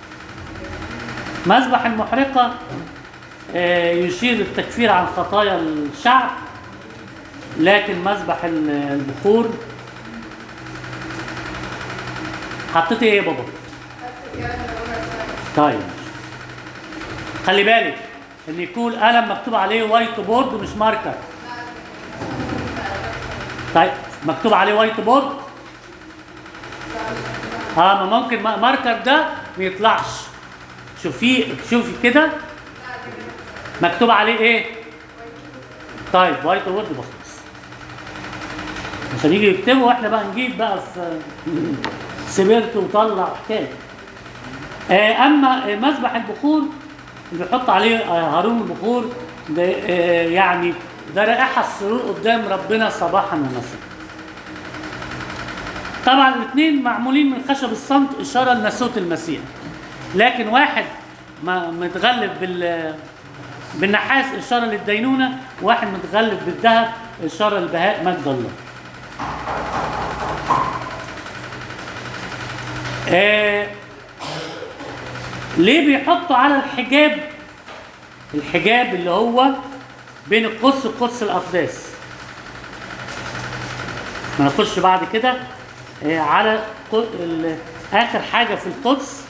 مذبح المحرقة آه، يشير للتكفير عن خطايا الشعب، لكن مذبح البخور حطيت ايه يا بابا؟ طيب خلي بالك ان يكون قلم مكتوب عليه وايت بورد مش ماركر. طيب مكتوب عليه وايت بورد اه ما ممكن ما- ماركر ده ما يطلعش. شوفي شوفي كده مكتوب عليه ايه؟ طيب وايت بورد بخلص عشان يجي يكتبوا واحنا بقى نجيب بقى في سبيرت وطلع حكايه. آه، اما آه، مذبح البخور اللي بيحط عليه آه، هارون البخور ده آه، يعني ده رائحه السرور قدام ربنا صباحا ومساء. طبعا الاثنين معمولين من خشب الصمت اشاره لناسوت المسيح، لكن واحد ما- متغلف بال بالنحاس اشاره للدينونه، واحد متغلف بالذهب اشاره لبهاء مجد الله. آه ليه بيحطوا على الحجاب الحجاب اللي هو بين القدس وقدس الأقداس؟ ما نخش بعد كده آه على ق- ال- آخر حاجة في القدس.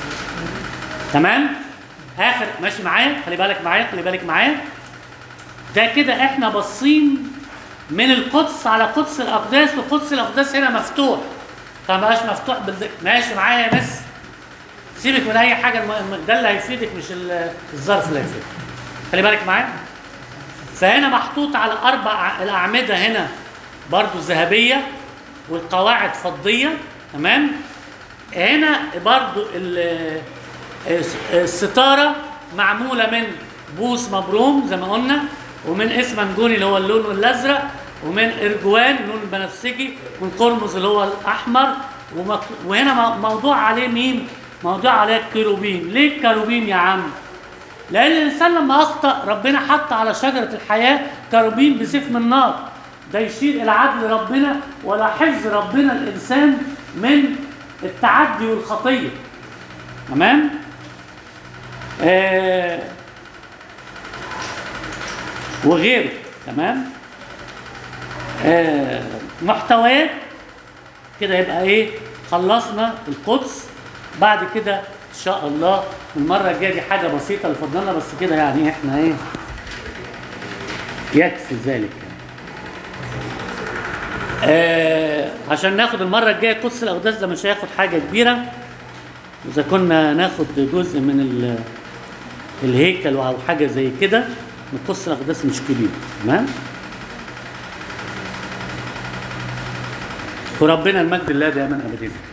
تمام؟ آخر ماشي معايا؟ خلي بالك معايا خلي بالك معايا ده كده احنا باصين من القدس على قدس الاقداس، وقدس الاقداس هنا مفتوح، فما بقاش مفتوح بالذ... ماشي معايا يا ناس؟ سيبك من اي حاجه، الم... ده اللي هيفيدك مش ال- الظرف اللي هيفيدك. خلي بالك معايا. فهنا محطوط على اربع الاعمده هنا برضو ذهبيه، والقواعد فضيه، تمام. هنا برضو ال- الستاره معموله من بوس مبروم زي ما قلنا، ومن اسمنجوني اللي هو اللون الازرق، ومن ارجوان اللون البنفسجي، ومن قرمز اللي هو الاحمر. ومك... وهنا م- موضوع عليه مين؟ موضوع عليه الكروبيم. ليه الكروبيم يا عم؟ لان الانسان لما اخطا ربنا حط على شجره الحياه كروبيم بسيف من نار، ده يشير الى عدل ربنا ولا حفظ ربنا الانسان من التعدي والخطيه، تمام. آه وغيره، تمام. آه محتويات كده يبقى ايه؟ خلصنا القدس. بعد كده ان شاء الله المره الجايه دي حاجه بسيطه اللي فضلنا بس كده، يعني احنا ايه يكفي ذلك. آه عشان ناخد المره الجايه قدس الاقداس، ده مش هياخد حاجه كبيره. اذا كنا ناخد جزء من ال- الهيكل او حاجه زي كده من قدس الاقداس مش كبير، تمام. وربنا المجد لله دائما ابدا.